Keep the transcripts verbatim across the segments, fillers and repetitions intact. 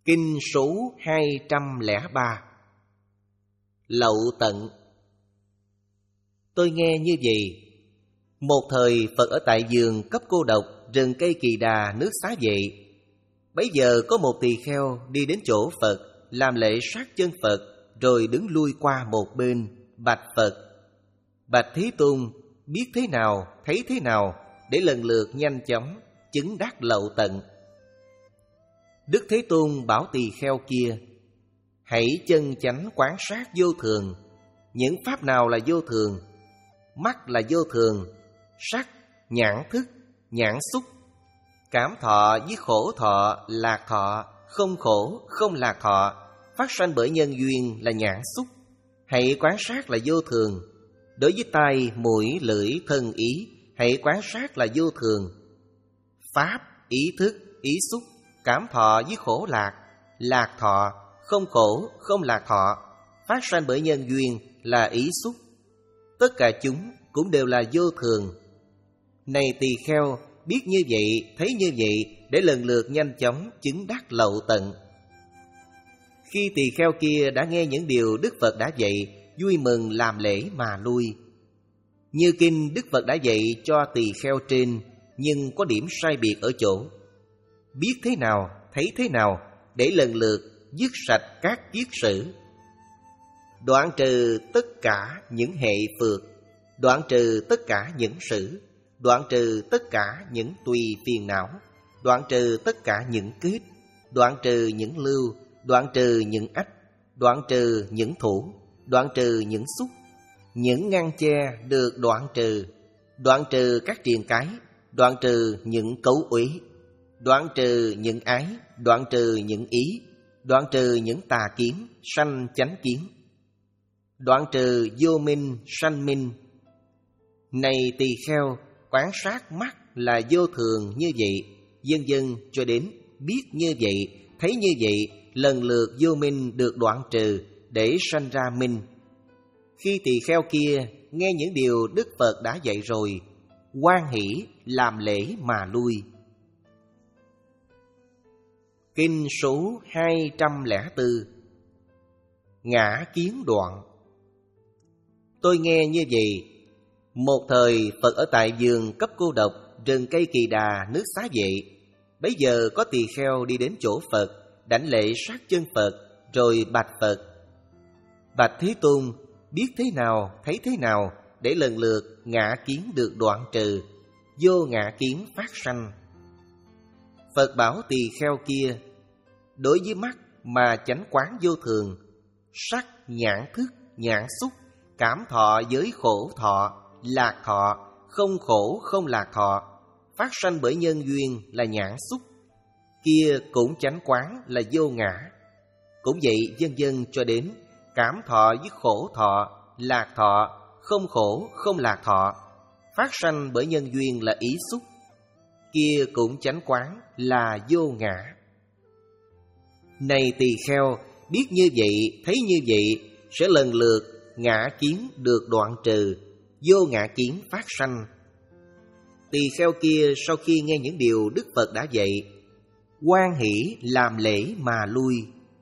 Kinh số hai trăm lẻ ba. Lậu tận. Tôi nghe như vậy. Một thời Phật ở tại vườn cấp cô độc, rừng cây Kỳ Đà, nước Xá Vệ. Bấy giờ có một tỳ kheo đi đến chỗ Phật, làm lễ sát chân Phật, rồi đứng lui qua một bên, bạch Phật: Bạch Thế Tôn, biết thế nào, thấy thế nào, để lần lượt nhanh chóng chứng đắc lậu tận. Đức Thế Tôn bảo tỳ kheo kia: Hãy chân chánh quán sát vô thường. Những pháp nào là vô thường? Mắt là vô thường, sắc, nhãn thức, nhãn xúc. Cảm thọ với khổ thọ, lạc thọ, không khổ, không lạc thọ, phát sanh bởi nhân duyên là nhãn xúc. Hãy quán sát là vô thường. Đối với tai, mũi, lưỡi, thân, ý, hãy quán sát là vô thường. Pháp, ý thức, ý xúc, cảm thọ với khổ lạc, lạc thọ, không khổ, không lạc thọ, phát sanh bởi nhân duyên là ý xúc. Tất cả chúng cũng đều là vô thường. Này tỳ kheo, biết như vậy, thấy như vậy, để lần lượt nhanh chóng chứng đắc lậu tận. Khi tỳ kheo kia đã nghe những điều Đức Phật đã dạy, vui mừng làm lễ mà lui. Như kinh Đức Phật đã dạy cho tỳ kheo trên, nhưng có điểm sai biệt ở chỗ: biết thế nào, thấy thế nào, để lần lượt dứt sạch các kiết sử, đoạn trừ tất cả những hệ phược, đoạn trừ tất cả những sử, đoạn trừ tất cả những tùy phiền não, đoạn trừ tất cả những kết, đoạn trừ những lưu, đoạn trừ những ách, đoạn trừ những thủ, đoạn trừ những xúc. Những ngăn che được đoạn trừ, đoạn trừ các triền cái, đoạn trừ những cấu uế, đoạn trừ những ái, đoạn trừ những ý, đoạn trừ những tà kiến, sanh chánh kiến, đoạn trừ vô minh, sanh minh. Này tỳ kheo, quán sát mắt là vô thường như vậy, vân vân cho đến biết như vậy, thấy như vậy, lần lượt vô minh được đoạn trừ để sanh ra minh. Khi tỳ kheo kia nghe những điều Đức Phật đã dạy rồi, hoan hỷ làm lễ mà lui. Kinh số hai trăm lẻ bốn. Ngã kiến đoạn. Tôi nghe như vậy. Một thời Phật ở tại vườn cấp cô độc, rừng cây Kỳ Đà, nước Xá Vệ. Bấy giờ có tỳ kheo đi đến chỗ Phật, đảnh lễ sát chân Phật, rồi bạch Phật: Bạch Thế Tôn, biết thế nào, thấy thế nào, để lần lượt ngã kiến được đoạn trừ, vô ngã kiến phát sanh. Phật bảo tỳ kheo kia: Đối với mắt mà chánh quán vô thường, sắc, nhãn thức, nhãn xúc, cảm thọ với khổ thọ, lạc thọ, không khổ, không lạc thọ, phát sanh bởi nhân duyên là nhãn xúc. Kia cũng chánh quán là vô ngã. Cũng vậy vân vân cho đến cảm thọ với khổ thọ, lạc thọ, không khổ, không lạc thọ, phát sanh bởi nhân duyên là ý xúc. Kia cũng chánh quán là vô ngã. Này tỳ kheo, biết như vậy, thấy như vậy, sẽ lần lượt ngã kiến được đoạn trừ, vô ngã kiến phát sanh. Tỳ kheo kia sau khi nghe những điều Đức Phật đã dạy, hoan hỷ làm lễ mà lui.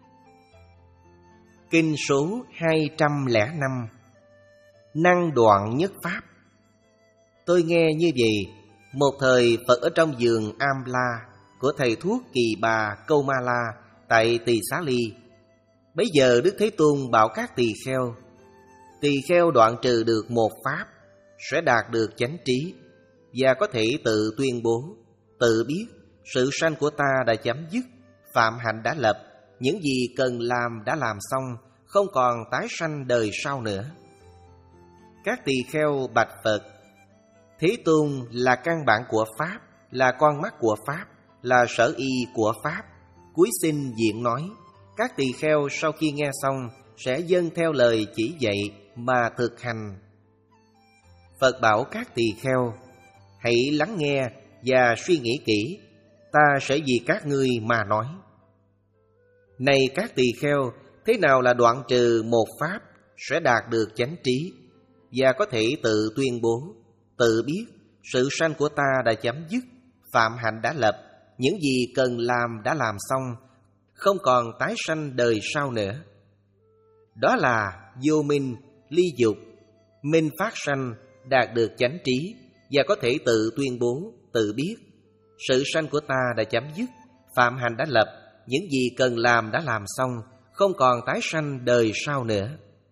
Kinh số hai trăm lẻ năm. Năng đoạn nhất pháp. Tôi nghe như vậy. Một thời Phật ở trong vườn Am-la của thầy thuốc Kỳ Bà Câu Ma La tại Tỳ Xá Ly. Bấy giờ Đức Thế Tôn bảo các tỳ kheo: Tỳ kheo đoạn trừ được một pháp, sẽ đạt được chánh trí, và có thể tự tuyên bố, tự biết sự sanh của ta đã chấm dứt, phạm hạnh đã lập, những gì cần làm đã làm xong, không còn tái sanh đời sau nữa. Các tỳ kheo bạch Phật: Thế Tôn là căn bản của pháp, là con mắt của pháp, là sở y của pháp. Cúi xin diện nói. Các tỳ kheo sau khi nghe xong sẽ dâng theo lời chỉ dạy mà thực hành. Phật bảo các tỳ kheo: Hãy lắng nghe và suy nghĩ kỹ, ta sẽ vì các ngươi mà nói. Này các tỳ kheo, thế nào là đoạn trừ một pháp sẽ đạt được chánh trí, và có thể tự tuyên bố, tự biết sự sanh của ta đã chấm dứt, phạm hạnh đã lập, những gì cần làm đã làm xong, không còn tái sanh đời sau nữa. Đó là vô minh, ly dục, minh phát sanh, đạt được chánh trí và có thể tự tuyên bố, tự biết. Sự sanh của ta đã chấm dứt, phạm hạnh đã lập, những gì cần làm đã làm xong, không còn tái sanh đời sau nữa.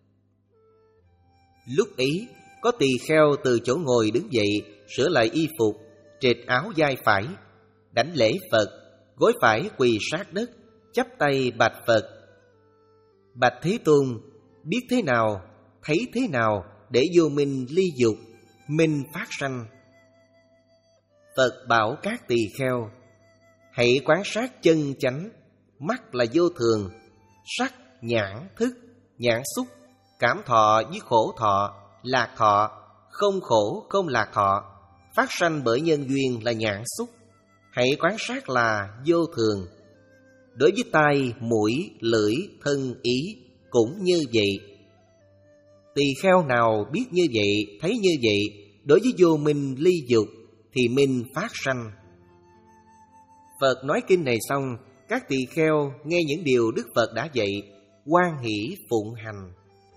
Lúc ấy, có tỳ kheo từ chỗ ngồi đứng dậy, sửa lại y phục, trệt áo vai phải, đảnh lễ Phật, gối phải quỳ sát đất, chắp tay bạch Phật: Bạch Thế Tôn, biết thế nào, thấy thế nào để vô minh ly dục, minh phát sanh? Phật bảo các tỳ kheo: hãy quán sát chân chánh. Mắt là vô thường, sắc, nhãn, thức, nhãn xúc, cảm thọ với khổ thọ, lạc thọ, không khổ không lạc thọ, phát sanh bởi nhân duyên là nhãn xúc. Hãy quán sát là vô thường. Đối với tai, mũi, lưỡi, thân, ý cũng như vậy. Tỳ kheo nào biết như vậy, thấy như vậy, đối với vô minh ly dục thì minh phát sanh. Phật nói kinh này xong, các tỳ kheo nghe những điều Đức Phật đã dạy, hoan hỷ phụng hành.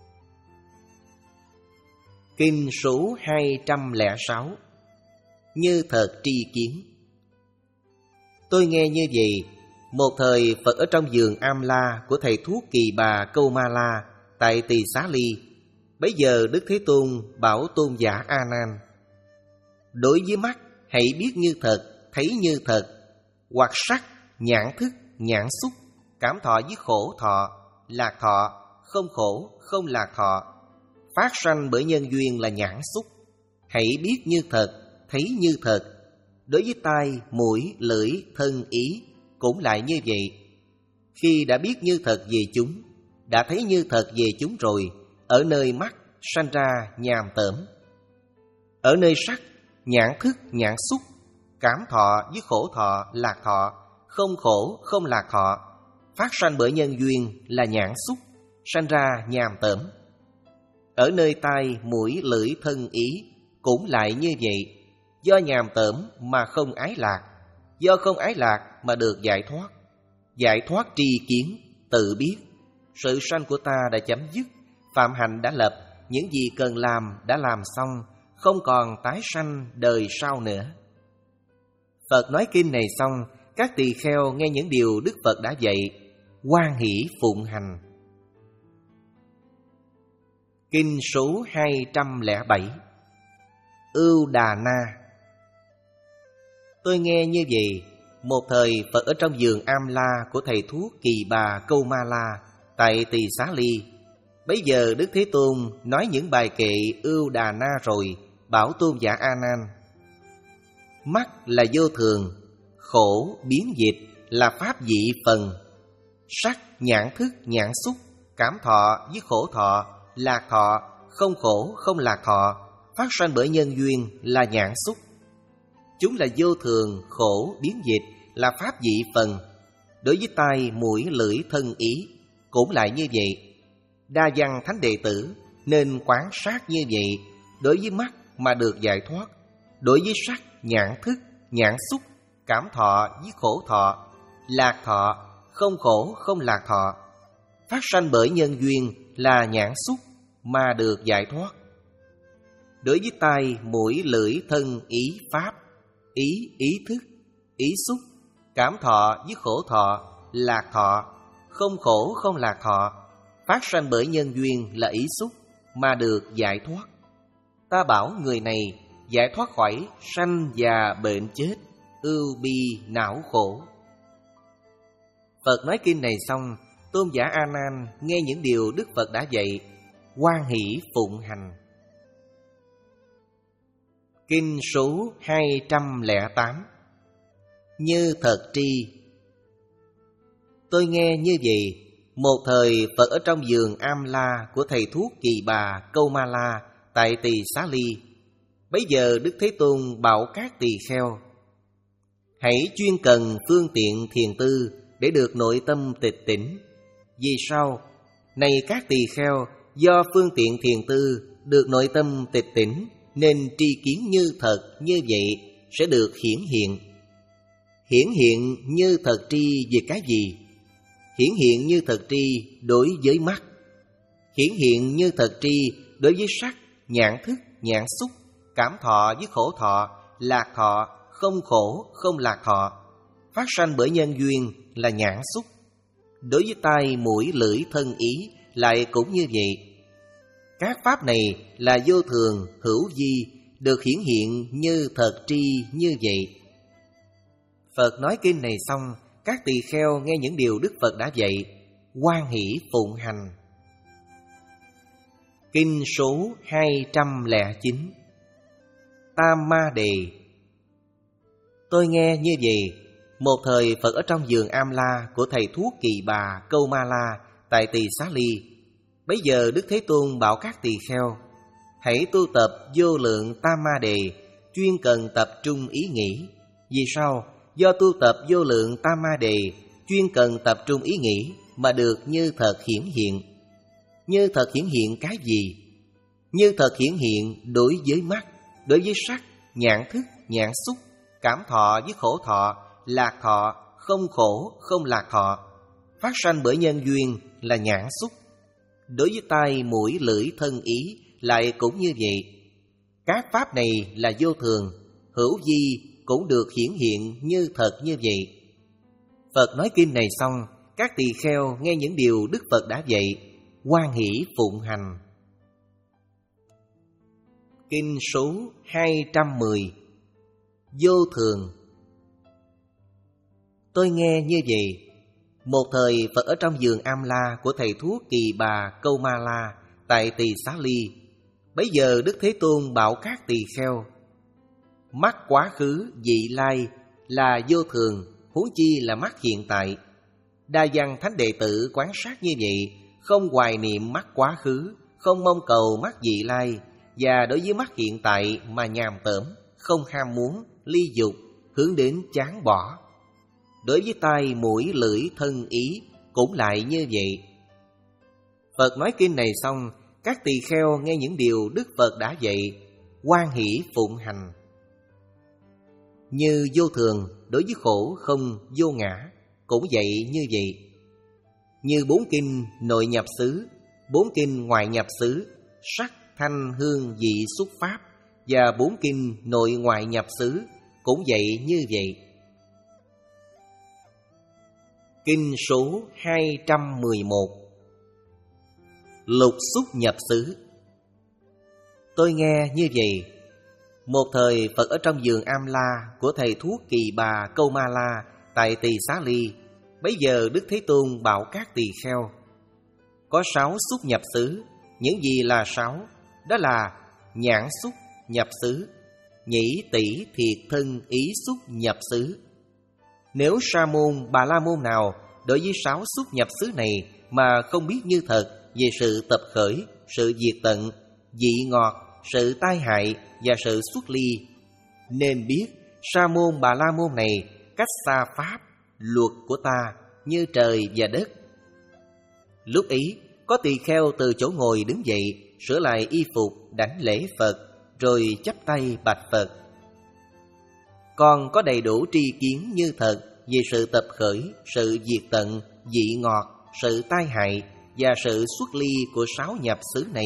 Kinh số hai trăm lẻ sáu. Như thật tri kiến. Tôi nghe như vậy. Một thời Phật ở trong vườn Am La của thầy thuốc Kỳ Bà Câu Ma La tại Tỳ Xá Ly. Bấy giờ Đức Thế Tôn bảo tôn giả A Nan: đối với mắt hãy biết như thật, thấy như thật, hoặc sắc, nhãn thức, nhãn xúc, cảm thọ với khổ thọ, lạc thọ, không khổ, không lạc thọ, phát sanh bởi nhân duyên là nhãn xúc. Hãy biết như thật, thấy như thật. Đối với tai, mũi, lưỡi, thân, ý cũng lại như vậy. Khi đã biết như thật về chúng, đã thấy như thật về chúng rồi, ở nơi mắt sanh ra nhàm tởm. Ở nơi sắc, nhãn thức, nhãn xúc, cảm thọ với khổ thọ, lạc thọ, không khổ, không lạc thọ, phát sanh bởi nhân duyên là nhãn xúc, sanh ra nhàm tởm. Ở nơi tai, mũi, lưỡi, thân, ý cũng lại như vậy. Do nhàm tởm mà không ái lạc, do không ái lạc mà được giải thoát. Giải thoát tri kiến, tự biết. Sự sanh của ta đã chấm dứt, phạm hạnh đã lập, những gì cần làm đã làm xong, không còn tái sanh đời sau nữa. Phật nói kinh này xong, các tỳ kheo nghe những điều Đức Phật đã dạy, hoan hỷ phụng hành. Kinh số hai trăm lẻ bảy. Ưu Đà Na. Tôi nghe như vậy. Một thời Phật ở trong vườn Am La của thầy thuốc Kỳ Bà Câu Ma La tại Tỳ Xá Ly. Bấy giờ Đức Thế Tôn nói những bài kệ Ưu Đà Na rồi, bảo tôn giả A Nan: mắt là vô thường, khổ biến dịch là pháp dị phần, sắc, nhãn thức, nhãn xúc, cảm thọ với khổ thọ, lạc thọ, không khổ không lạc thọ, phát sanh bởi nhân duyên là nhãn xúc. Chúng là vô thường, khổ, biến dịch, là pháp dị phần. Đối với tai, mũi, lưỡi, thân, ý cũng lại như vậy. Đa văn thánh đệ tử nên quán sát như vậy. Đối với mắt mà được giải thoát. Đối với sắc, nhãn thức, nhãn xúc, cảm thọ với khổ thọ, lạc thọ, không khổ không lạc thọ, phát sanh bởi nhân duyên là nhãn xúc mà được giải thoát. Đối với tai, mũi, lưỡi, thân, ý, pháp, ý, ý thức, ý xúc, cảm thọ với khổ thọ, lạc thọ, không khổ không lạc thọ, phát sanh bởi nhân duyên là ý xúc mà được giải thoát. Ta bảo người này giải thoát khỏi sanh già bệnh chết, ưu bi não khổ. Phật nói kinh này xong, tôn giả A Nan nghe những điều Đức Phật đã dạy, hoan hỷ phụng hành. Kinh số hai trăm lẻ tám. Như thật tri. Tôi nghe như vậy. Một thời Phật ở trong vườn Am La của thầy thuốc Kỳ Bà Câu Ma La tại Tỳ Xá Ly. Bấy giờ Đức Thế Tôn bảo các tỳ kheo: hãy chuyên cần phương tiện thiền tư để được nội tâm tịch tỉnh. Vì sao? Này các tỳ kheo, do phương tiện thiền tư được nội tâm tịch tỉnh nên tri kiến như thật như vậy sẽ được hiển hiện. Hiển hiện như thật tri về cái gì? hiển hiện như thật tri đối với mắt, hiển hiện như thật tri đối với sắc, nhãn thức, nhãn xúc, cảm thọ với khổ thọ, lạc thọ, không khổ, không lạc thọ, phát sanh bởi nhân duyên là nhãn xúc. Đối với tai, mũi, lưỡi, thân, ý lại cũng như vậy. Các pháp này là vô thường, hữu vi, được hiển hiện như thật tri như vậy. Phật nói kinh này xong, các tỳ kheo nghe những điều Đức Phật đã dạy, hoan hỷ phụng hành. Kinh số hai trăm lẻ chín. Tam Ma Đề. Tôi nghe như vậy. Một thời Phật ở trong vườn Am La của thầy thuốc Kỳ Bà Câu Ma La tại Tỳ Xá Ly. Bấy giờ Đức Thế Tôn bảo các tỳ kheo: hãy tu tập vô lượng Tam Ma Đề, chuyên cần tập trung ý nghĩ. Vì sao? Do tu tập vô lượng Tam Ma Đề, chuyên cần tập trung ý nghĩ mà được như thật hiển hiện. Như thật hiển hiện cái gì? Như thật hiển hiện đối với mắt, đối với sắc, nhãn thức, nhãn xúc, cảm thọ với khổ thọ, lạc thọ, không khổ, không lạc thọ, phát sanh bởi nhân duyên là nhãn xúc. Đối với tai, mũi, lưỡi, thân, ý lại cũng như vậy. Các pháp này là vô thường, hữu vi, cũng được hiển hiện như thật như vậy. Phật nói kinh này xong, các tỳ kheo nghe những điều Đức Phật đã dạy, hoan hỷ phụng hành. Kinh số hai trăm mười. Vô thường. Tôi nghe như vậy. Một thời Phật ở trong vườn Am La của thầy thuốc Kỳ Bà Câu Ma La tại Tỳ Xá Ly. Bấy giờ Đức Thế Tôn bảo các tỳ kheo: mắt quá khứ vị lai là vô thường, huống chi là mắt hiện tại. Đa Văn Thánh Đệ Tử quán sát như vậy, không hoài niệm mắt quá khứ, không mong cầu mắt vị lai, và đối với mắt hiện tại mà nhàm tởm, không ham muốn, ly dục, hướng đến chán bỏ. Đối với tai, mũi, lưỡi, thân, ý cũng lại như vậy. Phật nói kinh này xong, các tỳ kheo nghe những điều Đức Phật đã dạy, hoan hỷ phụng hành. Như vô thường đối với khổ không vô ngã cũng vậy như vậy. Như bốn kinh nội nhập xứ, bốn kinh ngoại nhập xứ, sắc, thanh, hương, vị, xúc, pháp, và bốn kinh nội ngoại nhập xứ cũng vậy như vậy. Kinh số hai trăm mười một. Lục xúc nhập xứ. Tôi nghe như vậy. Một thời Phật ở trong vườn Am La của thầy thuốc Kỳ Bà Câu Ma La tại Tỳ Xá Ly. Bấy giờ Đức Thế Tôn bảo các tỳ kheo: có sáu xúc nhập xứ. Những gì là sáu? Đó là nhãn xúc nhập xứ, nhĩ tỷ thiệt thân ý xúc nhập xứ. Nếu sa môn Bà La môn nào đối với sáu xúc nhập xứ này mà không biết như thật về sự tập khởi, sự diệt tận, vị ngọt, sự tai hại và sự xuất ly, nên biết sa môn Bà La môn này cách xa pháp, luật của ta như trời và đất. Lúc ấy có tỳ kheo từ chỗ ngồi đứng dậy, sửa lại y phục, đảnh lễ Phật, rồi chắp tay bạch Phật: con có đầy đủ tri kiến như thật về sự tập khởi, sự diệt tận, vị ngọt, sự tai hại và sự xuất ly của sáu nhập xứ này.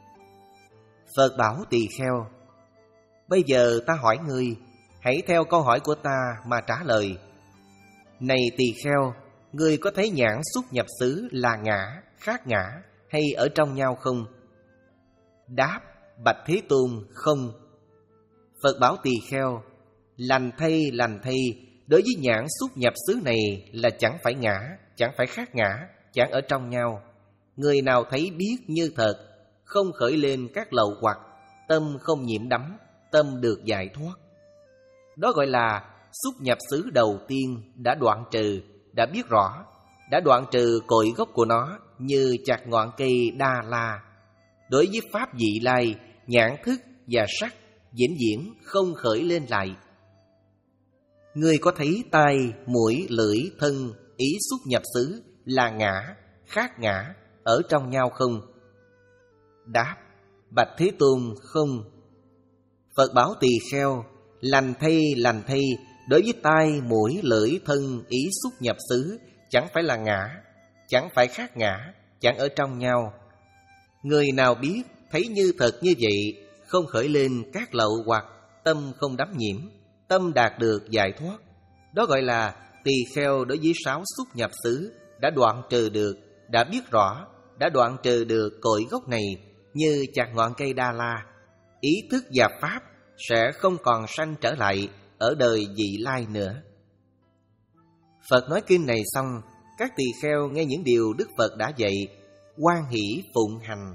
Phật bảo tỳ kheo: bây giờ ta hỏi ngươi, hãy theo câu hỏi của ta mà trả lời. Này tỳ kheo, ngươi có thấy nhãn xúc nhập xứ là ngã, khác ngã hay ở trong nhau không? Đáp: bạch Thế Tôn, không. Phật bảo tỳ kheo: lành thay, lành thay, đối với nhãn xúc nhập xứ này là chẳng phải ngã, chẳng phải khác ngã, chẳng ở trong nhau. Người nào thấy biết như thật, không khởi lên các lậu hoặc, tâm không nhiễm đắm, tâm được giải thoát. Đó gọi là xúc nhập xứ đầu tiên đã đoạn trừ, đã biết rõ, đã đoạn trừ cội gốc của nó như chặt ngọn cây đa la. Đối với pháp vị lai, nhãn thức và sắc vĩnh viễn không khởi lên lại. Ngươi có thấy tai, mũi, lưỡi, thân, ý xúc nhập xứ là ngã, khác ngã, ở trong nhau không? Đáp: bạch Thế Tôn, không. Phật bảo tỳ kheo: lành thay, lành thay, đối với tai, mũi, lưỡi, thân, ý xúc nhập xứ chẳng phải là ngã, chẳng phải khác ngã, chẳng ở trong nhau. Người nào biết, thấy như thật như vậy, không khởi lên các lậu hoặc, tâm không đắm nhiễm, tâm đạt được giải thoát. Đó gọi là tỳ kheo đối với sáu xúc nhập xứ, đã đoạn trừ được, đã biết rõ, đã đoạn trừ được cội gốc này như chặt ngọn cây đa la. Ý thức và pháp sẽ không còn sanh trở lại ở đời vị lai nữa. Phật nói kinh này xong, các tỳ kheo nghe những điều Đức Phật đã dạy, hoan hỷ phụng hành.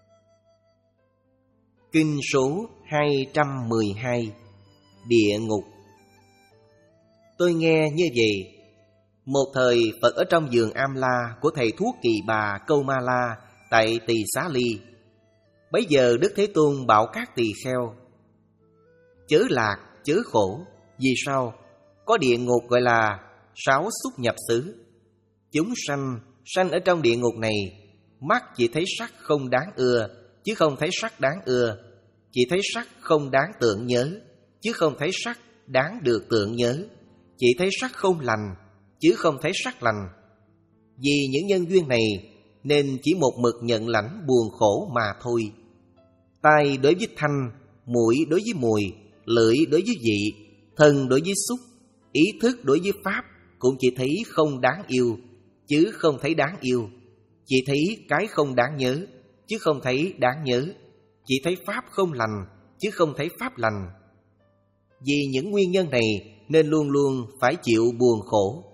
Kinh số hai trăm mười hai, Địa ngục. Tôi nghe như vậy. Một thời Phật ở trong vườn Am La của thầy thuốc Kỳ Bà Câu Ma La tại Tỳ Xá Ly. Bấy giờ Đức Thế Tôn bảo các tỳ kheo: chớ lạc, chớ khổ. Vì sao? Có địa ngục gọi là sáu xúc nhập xứ. Chúng sanh, sanh ở trong địa ngục này, mắt chỉ thấy sắc không đáng ưa, chứ không thấy sắc đáng ưa. Chỉ thấy sắc không đáng tưởng nhớ, chứ không thấy sắc đáng được tưởng nhớ. Chỉ thấy sắc không lành, chứ không thấy sắc lành. Vì những nhân duyên này, nên chỉ một mực nhận lãnh buồn khổ mà thôi. Tai đối với thanh, mũi đối với mùi, lưỡi đối với vị, thân đối với xúc, ý thức đối với pháp cũng chỉ thấy không đáng yêu, chứ không thấy đáng yêu. Chỉ thấy cái không đáng nhớ, chứ không thấy đáng nhớ. Chỉ thấy pháp không lành, chứ không thấy pháp lành. Vì những nguyên nhân này nên luôn luôn phải chịu buồn khổ.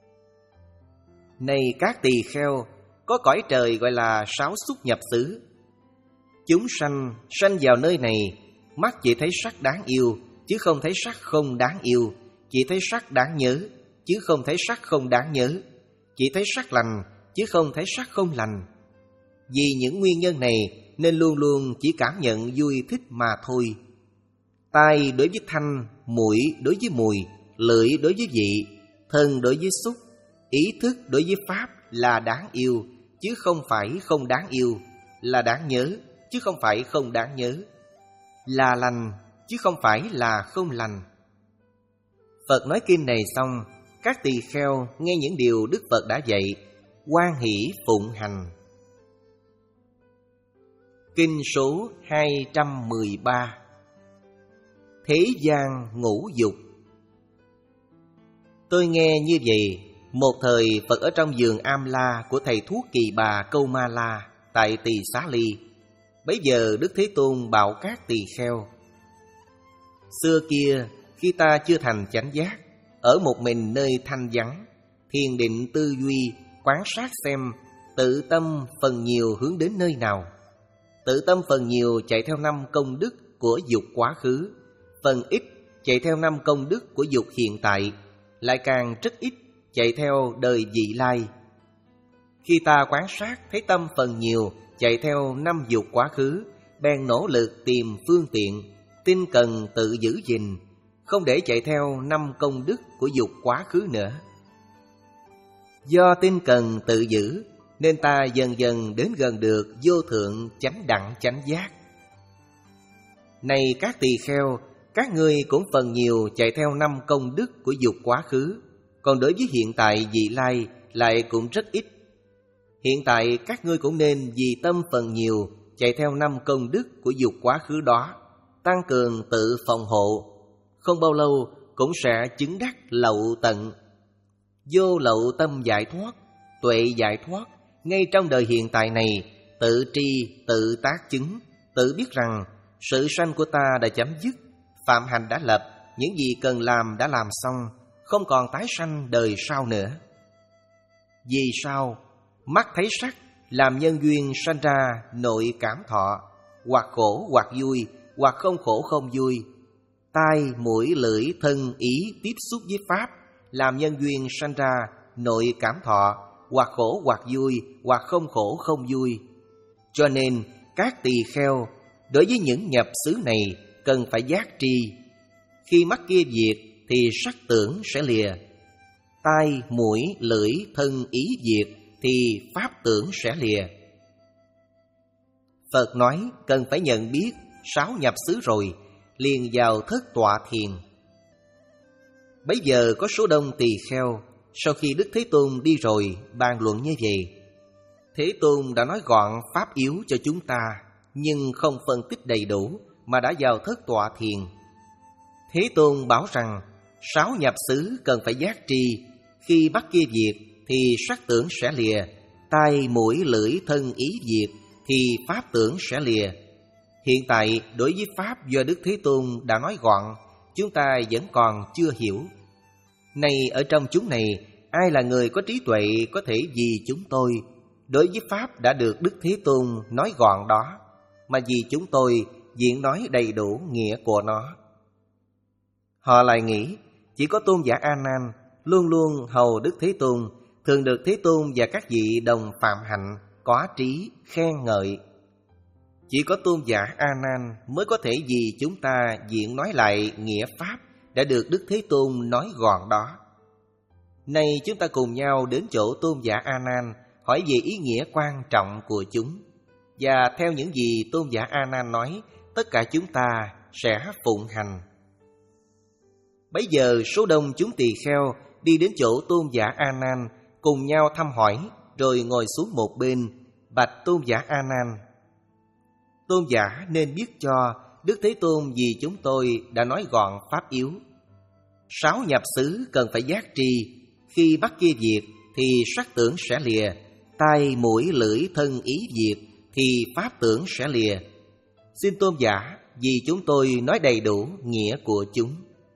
Này các tỳ kheo, có cõi trời gọi là sáu xúc nhập xứ. Chúng sanh, sanh vào nơi này, mắt chỉ thấy sắc đáng yêu, chứ không thấy sắc không đáng yêu. Chỉ thấy sắc đáng nhớ, chứ không thấy sắc không đáng nhớ. Chỉ thấy sắc lành, chứ không thấy sắc không lành. Vì những nguyên nhân này nên luôn luôn chỉ cảm nhận vui thích mà thôi. Tai đối với thanh, mũi đối với mùi, lưỡi đối với vị, thân đối với xúc, ý thức đối với pháp là đáng yêu, chứ không phải không đáng yêu. Là đáng nhớ, chứ không phải không đáng nhớ. Là lành, chứ không phải là không lành. Phật nói kinh này xong, các tỳ kheo nghe những điều Đức Phật đã dạy, hoan hỷ phụng hành. Kinh số hai trăm mười ba, Thế gian ngũ dục. Tôi nghe như vậy. Một thời Phật ở trong vườn Am La của thầy thuốc Kỳ Bà Câu Ma La tại Tỳ Xá Ly. Bấy giờ Đức Thế Tôn bảo các tỳ kheo: xưa kia, khi ta chưa thành chánh giác, ở một mình nơi thanh vắng, thiền định tư duy, quán sát xem tự tâm phần nhiều hướng đến nơi nào. Tự tâm phần nhiều chạy theo năm công đức của dục quá khứ, phần ít chạy theo năm công đức của dục hiện tại, lại càng rất ít chạy theo đời vị lai. Khi ta quán sát thấy tâm phần nhiều chạy theo năm dục quá khứ, bèn nỗ lực tìm phương tiện, tinh cần tự giữ gìn, không để chạy theo năm công đức của dục quá khứ nữa. Do tinh cần tự giữ, nên ta dần dần đến gần được vô thượng chánh đẳng chánh giác. Này các tỳ kheo, các ngươi cũng phần nhiều chạy theo năm công đức của dục quá khứ, còn đối với hiện tại vị lai lại cũng rất ít. Hiện tại các ngươi cũng nên vì tâm phần nhiều chạy theo năm công đức của dục quá khứ đó, tăng cường tự phòng hộ. Không bao lâu cũng sẽ chứng đắc lậu tận. Vô lậu tâm giải thoát, tuệ giải thoát, ngay trong đời hiện tại này, tự tri, tự tác chứng, tự biết rằng sự sanh của ta đã chấm dứt, phạm hành đã lập, những gì cần làm đã làm xong, không còn tái sanh đời sau nữa. Vì sao? Mắt thấy sắc làm nhân duyên sanh ra nội cảm thọ, hoặc khổ hoặc vui, hoặc không khổ không vui. Tai, mũi, lưỡi, thân, ý tiếp xúc với pháp làm nhân duyên sanh ra nội cảm thọ, hoặc khổ hoặc vui, hoặc không khổ không vui. Cho nên các tỳ kheo đối với những nhập xứ này cần phải giác tri. Khi mắt kia diệt thì sắc tưởng sẽ lìa. Tai, mũi, lưỡi, thân, ý diệt thì pháp tưởng sẽ lìa. Phật nói cần phải nhận biết sáu nhập xứ rồi, liền vào thất tọa thiền. Bấy giờ có số đông tỳ kheo, sau khi Đức Thế Tôn đi rồi, bàn luận như vậy: Thế Tôn đã nói gọn pháp yếu cho chúng ta, nhưng không phân tích đầy đủ mà đã vào thất tọa thiền. Thế Tôn bảo rằng sáu nhập xứ cần phải giác tri, khi bắt kia diệt thì sắc tưởng sẽ lìa, tai mũi lưỡi thân ý diệt thì pháp tưởng sẽ lìa. Hiện tại đối với pháp do Đức Thế Tôn đã nói gọn, chúng ta vẫn còn chưa hiểu. Này ở trong chúng này, ai là người có trí tuệ có thể vì chúng tôi đối với pháp đã được Đức Thế Tôn nói gọn đó, mà vì chúng tôi diễn nói đầy đủ nghĩa của nó. Họ lại nghĩ chỉ có tôn giả A Nan luôn luôn hầu Đức Thế Tôn, thường được Thế Tôn và các vị đồng phạm hạnh có trí khen ngợi. Chỉ có tôn giả A Nan mới có thể vì chúng ta diễn nói lại nghĩa pháp đã được Đức Thế Tôn nói gọn đó. Nay chúng ta cùng nhau đến chỗ tôn giả A Nan hỏi về ý nghĩa quan trọng của chúng, và theo những gì tôn giả A Nan nói, tất cả chúng ta sẽ phụng hành. Bấy giờ số đông chúng tỳ kheo đi đến chỗ tôn giả A Nan, cùng nhau thăm hỏi, rồi ngồi xuống một bên, bạch tôn giả A Nan: Tôn giả nên biết cho Đức Thế Tôn vì chúng tôi đã nói gọn pháp yếu. Sáu nhập xứ cần phải giác tri, khi bắt kia diệt thì sắc tưởng sẽ lìa, tai mũi lưỡi thân ý diệt thì pháp tưởng sẽ lìa. Xin tôn giả vì chúng tôi nói đầy đủ nghĩa của chúng.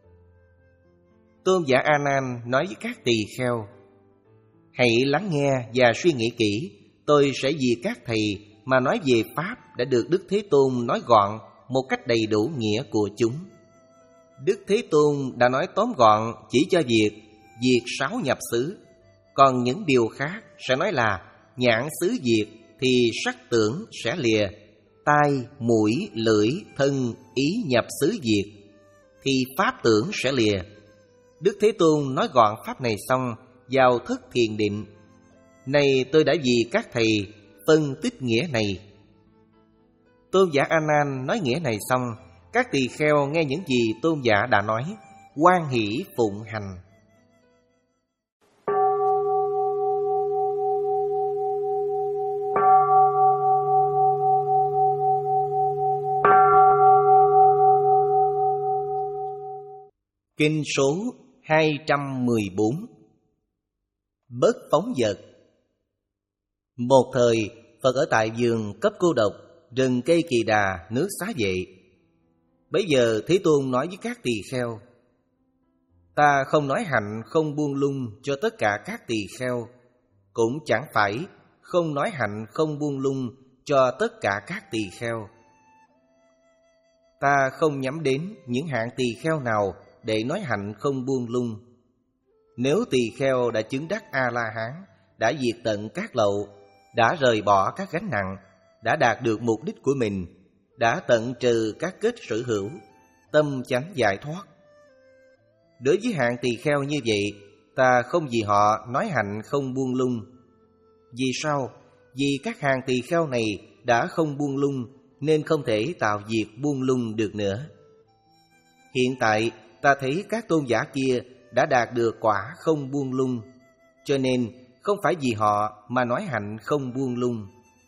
Tôn giả A Nan nói với các tỳ kheo: Hãy lắng nghe và suy nghĩ kỹ, tôi sẽ vì các thầy mà nói về pháp đã được Đức Thế Tôn nói gọn một cách đầy đủ nghĩa của chúng. Đức Thế Tôn đã nói tóm gọn chỉ cho việc diệt sáu nhập xứ, còn những điều khác sẽ nói là nhãn xứ diệt thì sắc tưởng sẽ lìa, tai mũi lưỡi thân ý nhập xứ diệt thì pháp tưởng sẽ lìa. Đức Thế Tôn nói gọn pháp này xong, vào thức thiền định. Này tôi đã vì các thầy phân tích nghĩa này. Tôn giả A Nan nói nghĩa này xong, các tỳ kheo nghe những gì tôn giả đã nói, hoan hỷ phụng hành. Kinh số hai trăm mười bốn. Bớt phóng dật. Một thời, Phật ở tại vườn cấp cô độc, rừng cây Kỳ Đà, nước Xá Vệ. Bấy giờ Thế Tôn nói với các tỳ kheo: Ta không nói hạnh không buông lung cho tất cả các tỳ kheo, cũng chẳng phải không nói hạnh không buông lung cho tất cả các tỳ kheo. Ta không nhắm đến những hạng tỳ kheo nào để nói hạnh không buông lung. Nếu tỳ kheo đã chứng đắc A-la-hán, đã diệt tận các lậu, đã rời bỏ các gánh nặng, đã đạt được mục đích của mình, đã tận trừ các kết sở hữu, tâm chánh giải thoát. Đối với hạng tỳ kheo như vậy, ta không vì họ nói hạnh không buông lung. Vì sao? Vì các hàng tỳ kheo này đã không buông lung, nên không thể tạo việc buông lung được nữa. Hiện tại ta thấy các tôn giả kia đã đạt được quả không buông lung, cho nên không phải vì họ mà nói hạnh không buông lung.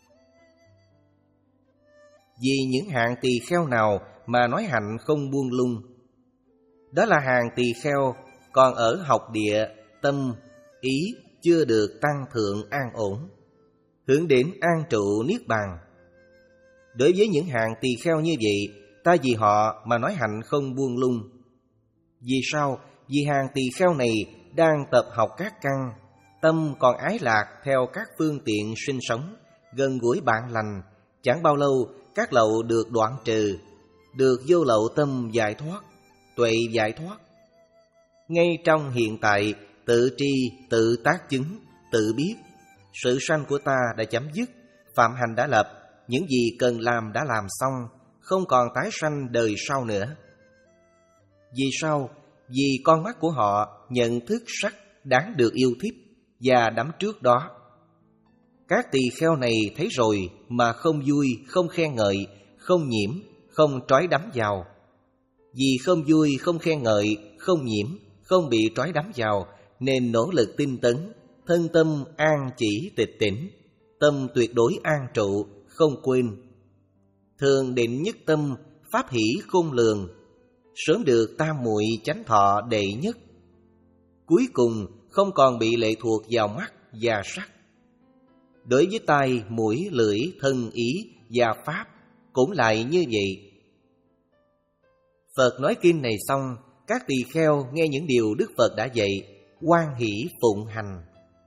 Vì những hạng tỳ kheo nào mà nói hạnh không buông lung? Đó là hàng tỳ kheo còn ở học địa, tâm, ý chưa được tăng thượng an ổn, hướng đến an trụ niết bàn. Đối với những hạng tỳ kheo như vậy, ta vì họ mà nói hạnh không buông lung. Vì sao? Vì hàng tỳ kheo này đang tập học các căn, tâm còn ái lạc theo các phương tiện sinh sống, gần gũi bạn lành. Chẳng bao lâu các lậu được đoạn trừ, được vô lậu tâm giải thoát, tuệ giải thoát. Ngay trong hiện tại, tự tri, tự tác chứng, tự biết, sự sanh của ta đã chấm dứt, phạm hành đã lập, những gì cần làm đã làm xong, không còn tái sanh đời sau nữa. Vì sao? Vì con mắt của họ nhận thức sắc đáng được yêu thích và đắm trước đó. Các tỳ kheo này thấy rồi mà không vui, không khen ngợi, không nhiễm, không trói đắm vào. Vì không vui, không khen ngợi, không nhiễm, không bị trói đắm vào, nên nỗ lực tinh tấn, thân tâm an chỉ tịch tỉnh. tâm tuyệt đối an trụ, không quên. Thường định nhất tâm, pháp hỷ khôn lường, sớm được tam muội chánh thọ đệ nhất. Cuối cùng không còn bị lệ thuộc vào mắt và sắc. Đối với tai, mũi, lưỡi, thân, ý và pháp cũng lại như vậy. Phật nói kinh này xong, các tỳ kheo nghe những điều Đức Phật đã dạy, hoan hỷ phụng hành.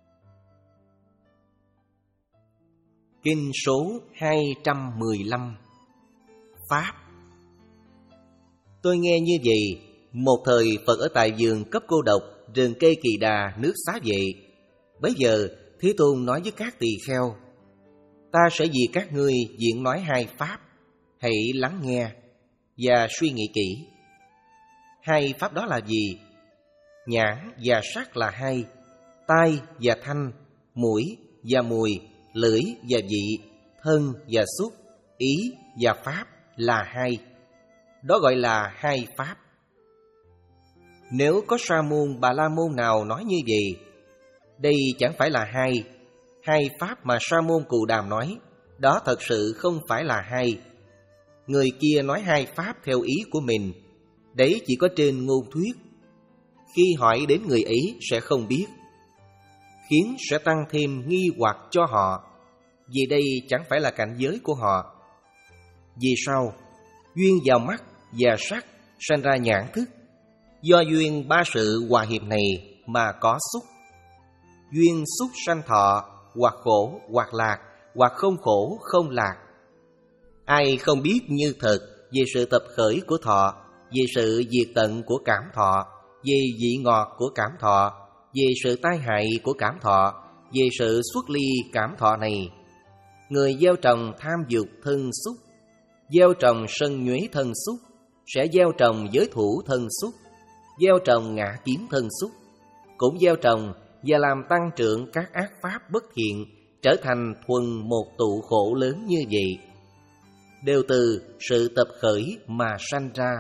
Kinh số hai trăm mười lăm. Pháp. Tôi nghe như vậy, một thời Phật ở tại vườn Cấp Cô Độc, rừng cây Kỳ Đà, nước Xá Vệ. Bấy giờ Thế Tôn nói với các tỳ kheo: Ta sẽ vì các ngươi diễn nói hai pháp, hãy lắng nghe và suy nghĩ kỹ. Hai pháp đó là gì? Nhãn và sắc là hai, tai và thanh, mũi và mùi, lưỡi và vị, thân và xúc, ý và pháp là hai. Đó gọi là hai pháp. Nếu có sa môn Bà La Môn nào nói như vậy, đây chẳng phải là hai. Hai pháp mà sa môn Cù Đàm nói, đó thật sự không phải là hai. Người kia nói hai pháp theo ý của mình, đấy chỉ có trên ngôn thuyết. Khi hỏi đến người ấy sẽ không biết, khiến sẽ tăng thêm nghi hoặc cho họ, vì đây chẳng phải là cảnh giới của họ. Vì sao? Duyên vào mắt và sắc sanh ra nhãn thức. Do duyên ba sự hòa hiệp này mà có xúc. Duyên xúc sanh thọ, hoặc khổ hoặc lạc, hoặc không khổ không lạc. Ai không biết như thật về sự tập khởi của thọ, về sự diệt tận của cảm thọ, về vị ngọt của cảm thọ, về sự tai hại của cảm thọ, về sự xuất ly cảm thọ này, người gieo trồng tham dục thân xúc, gieo trồng sân nhuế thân xúc, sẽ gieo trồng giới thủ thân xúc, gieo trồng ngã kiến thân xúc, cũng gieo trồng và làm tăng trưởng các ác pháp bất thiện, trở thành thuần một tụ khổ lớn như vậy, đều từ sự tập khởi mà sanh ra.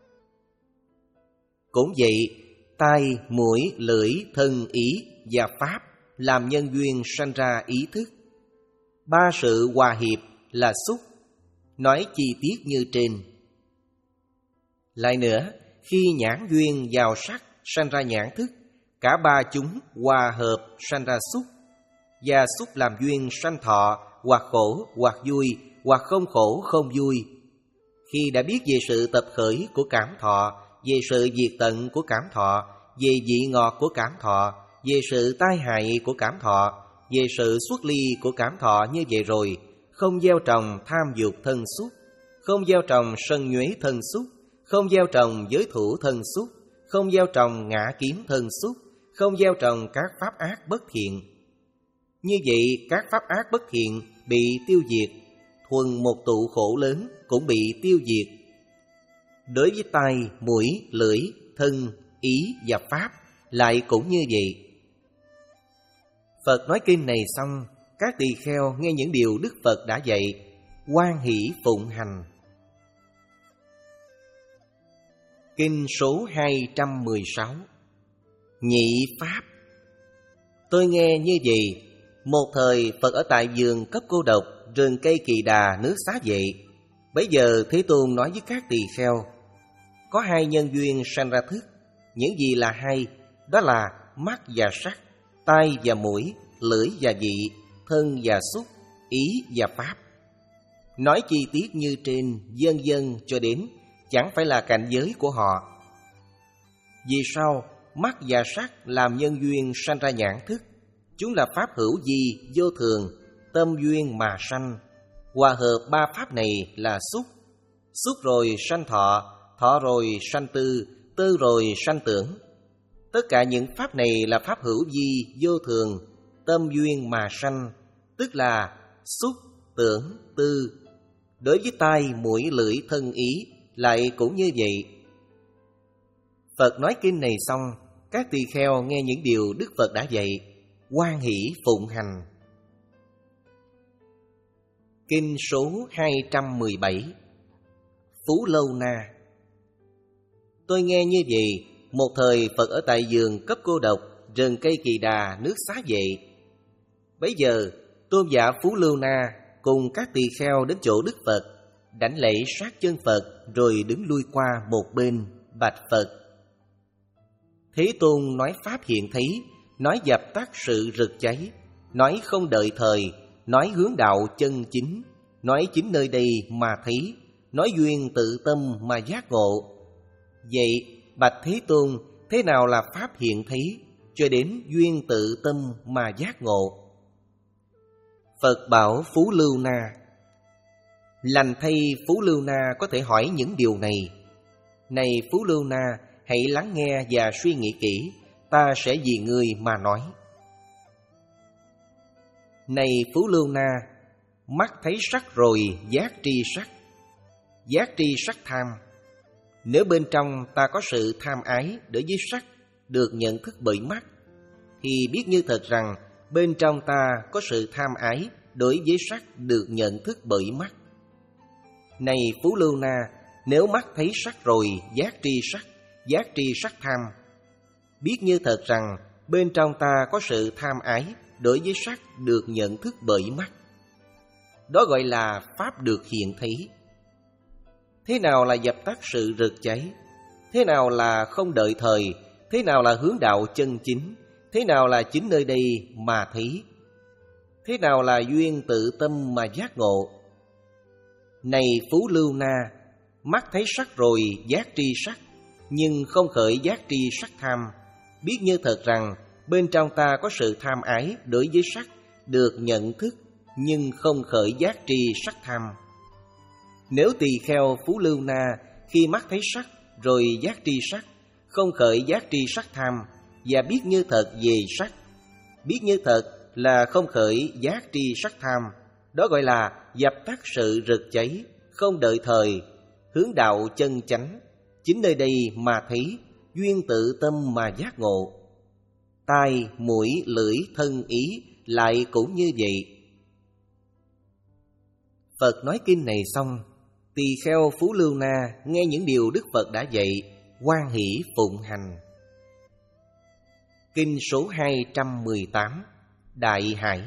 Cũng vậy, tai, mũi, lưỡi, thân, ý và pháp làm nhân duyên sanh ra ý thức. Ba sự hòa hiệp là xúc, nói chi tiết như trên. Lại nữa, khi nhãn duyên vào sắc sanh ra nhãn thức, cả ba chúng hòa hợp sanh ra xúc, và xúc làm duyên sanh thọ, hoặc khổ hoặc vui, hoặc không khổ không vui. Khi đã biết về sự tập khởi của cảm thọ, về sự diệt tận của cảm thọ, về vị ngọt của cảm thọ, về sự tai hại của cảm thọ, về sự xuất ly của cảm thọ như vậy rồi, không gieo trồng tham dục thân xúc, không gieo trồng sân nhuế thân xúc, không gieo trồng giới thủ thân xúc, không gieo trồng ngã kiến thân xúc, không gieo trồng các pháp ác bất thiện. Như vậy các pháp ác bất thiện bị tiêu diệt, thuần một tụ khổ lớn cũng bị tiêu diệt. Đối với tai, mũi, lưỡi, thân, ý và pháp lại cũng như vậy. Phật nói kinh này xong, các tỳ kheo nghe những điều Đức Phật đã dạy, hoan hỷ phụng hành. Kinh số hai trăm mười sáu. Nhị pháp. Tôi nghe như vậy, một thời Phật ở tại vườn Cấp Cô Độc, rừng cây Kỳ Đà, nước Xá Vệ. Bấy giờ Thế Tôn nói với các tỳ kheo: Có hai nhân duyên sanh ra thức. Những gì là hai? Đó là mắt và sắc, tai và mũi, lưỡi và vị, thân và xúc, ý và pháp. Nói chi tiết như trên, vân vân cho đến chẳng phải là cảnh giới của họ. Vì sao? Mắt và sắc làm nhân duyên sanh ra nhãn thức. Chúng là pháp hữu vi, vô thường, tâm duyên mà sanh. Hòa hợp ba pháp này là xúc. Xúc rồi sanh thọ, thọ rồi sanh tư, tư rồi sanh tưởng. Tất cả những pháp này là pháp hữu vi, vô thường, tâm duyên mà sanh, tức là xúc, tưởng, tư. Đối với tai, mũi, lưỡi, thân, ý lại cũng như vậy. Phật nói kinh này xong, các tỳ kheo nghe những điều Đức Phật đã dạy, hoan hỷ phụng hành. Kinh số hai trăm mười bảy. Phú Lâu Na. Tôi nghe như vậy, một thời Phật ở tại vườn Cấp Cô Độc, rừng cây Kỳ Đà, nước Xá Vệ. Bấy giờ tôn giả Phú Lưu Na cùng các tỳ kheo đến chỗ Đức Phật, đảnh lễ sát chân Phật rồi đứng lui qua một bên, bạch Phật. Thế Tôn nói pháp hiện thấy, nói dập tắt sự rực cháy, nói không đợi thời, nói hướng đạo chân chính, nói chính nơi đây mà thấy, nói duyên tự tâm mà giác ngộ. Vậy bạch Thế Tôn, thế nào là pháp hiện thấy cho đến duyên tự tâm mà giác ngộ? Phật bảo Phú Lưu Na: lành thay Phú Lưu Na có thể hỏi những điều này. Này Phú Lưu Na, hãy lắng nghe và suy nghĩ kỹ, ta sẽ vì ngươi mà nói. Này Phú Lưu Na, mắt thấy sắc rồi giác tri sắc, giác tri sắc tham. Nếu bên trong ta có sự tham ái đối với sắc được nhận thức bởi mắt, thì biết như thật rằng bên trong ta có sự tham ái đối với sắc được nhận thức bởi mắt. Này Phú Lưu Na, nếu mắt thấy sắc rồi giác tri sắc, giác tri sắc tham, biết như thật rằng bên trong ta có sự tham ái đối với sắc được nhận thức bởi mắt. Đó gọi là pháp được hiện thấy. Thế nào là dập tắt sự rực cháy? Thế nào là không đợi thời? Thế nào là hướng đạo chân chính? Thế nào là chính nơi đây mà thấy? Thế nào là duyên tự tâm mà giác ngộ? Này Phú Lưu Na, mắt thấy sắc rồi giác tri sắc, nhưng không khởi giác tri sắc tham, biết như thật rằng bên trong ta có sự tham ái đối với sắc được nhận thức, nhưng không khởi giác tri sắc tham. Nếu tỳ kheo Phú Lưu Na khi mắt thấy sắc rồi giác tri sắc, không khởi giác tri sắc tham, và biết như thật về sắc, biết như thật là không khởi giác tri sắc tham, đó gọi là dập tắt sự rực cháy, không đợi thời, hướng đạo chân chánh, chính nơi đây mà thấy, duyên tự tâm mà giác ngộ. Tai, mũi, lưỡi, thân, ý lại cũng như vậy. Phật nói kinh này xong, tỳ kheo Phú Lưu Na nghe những điều Đức Phật đã dạy, hoan hỷ phụng hành. Kinh số hai trăm mười tám, Đại Hải.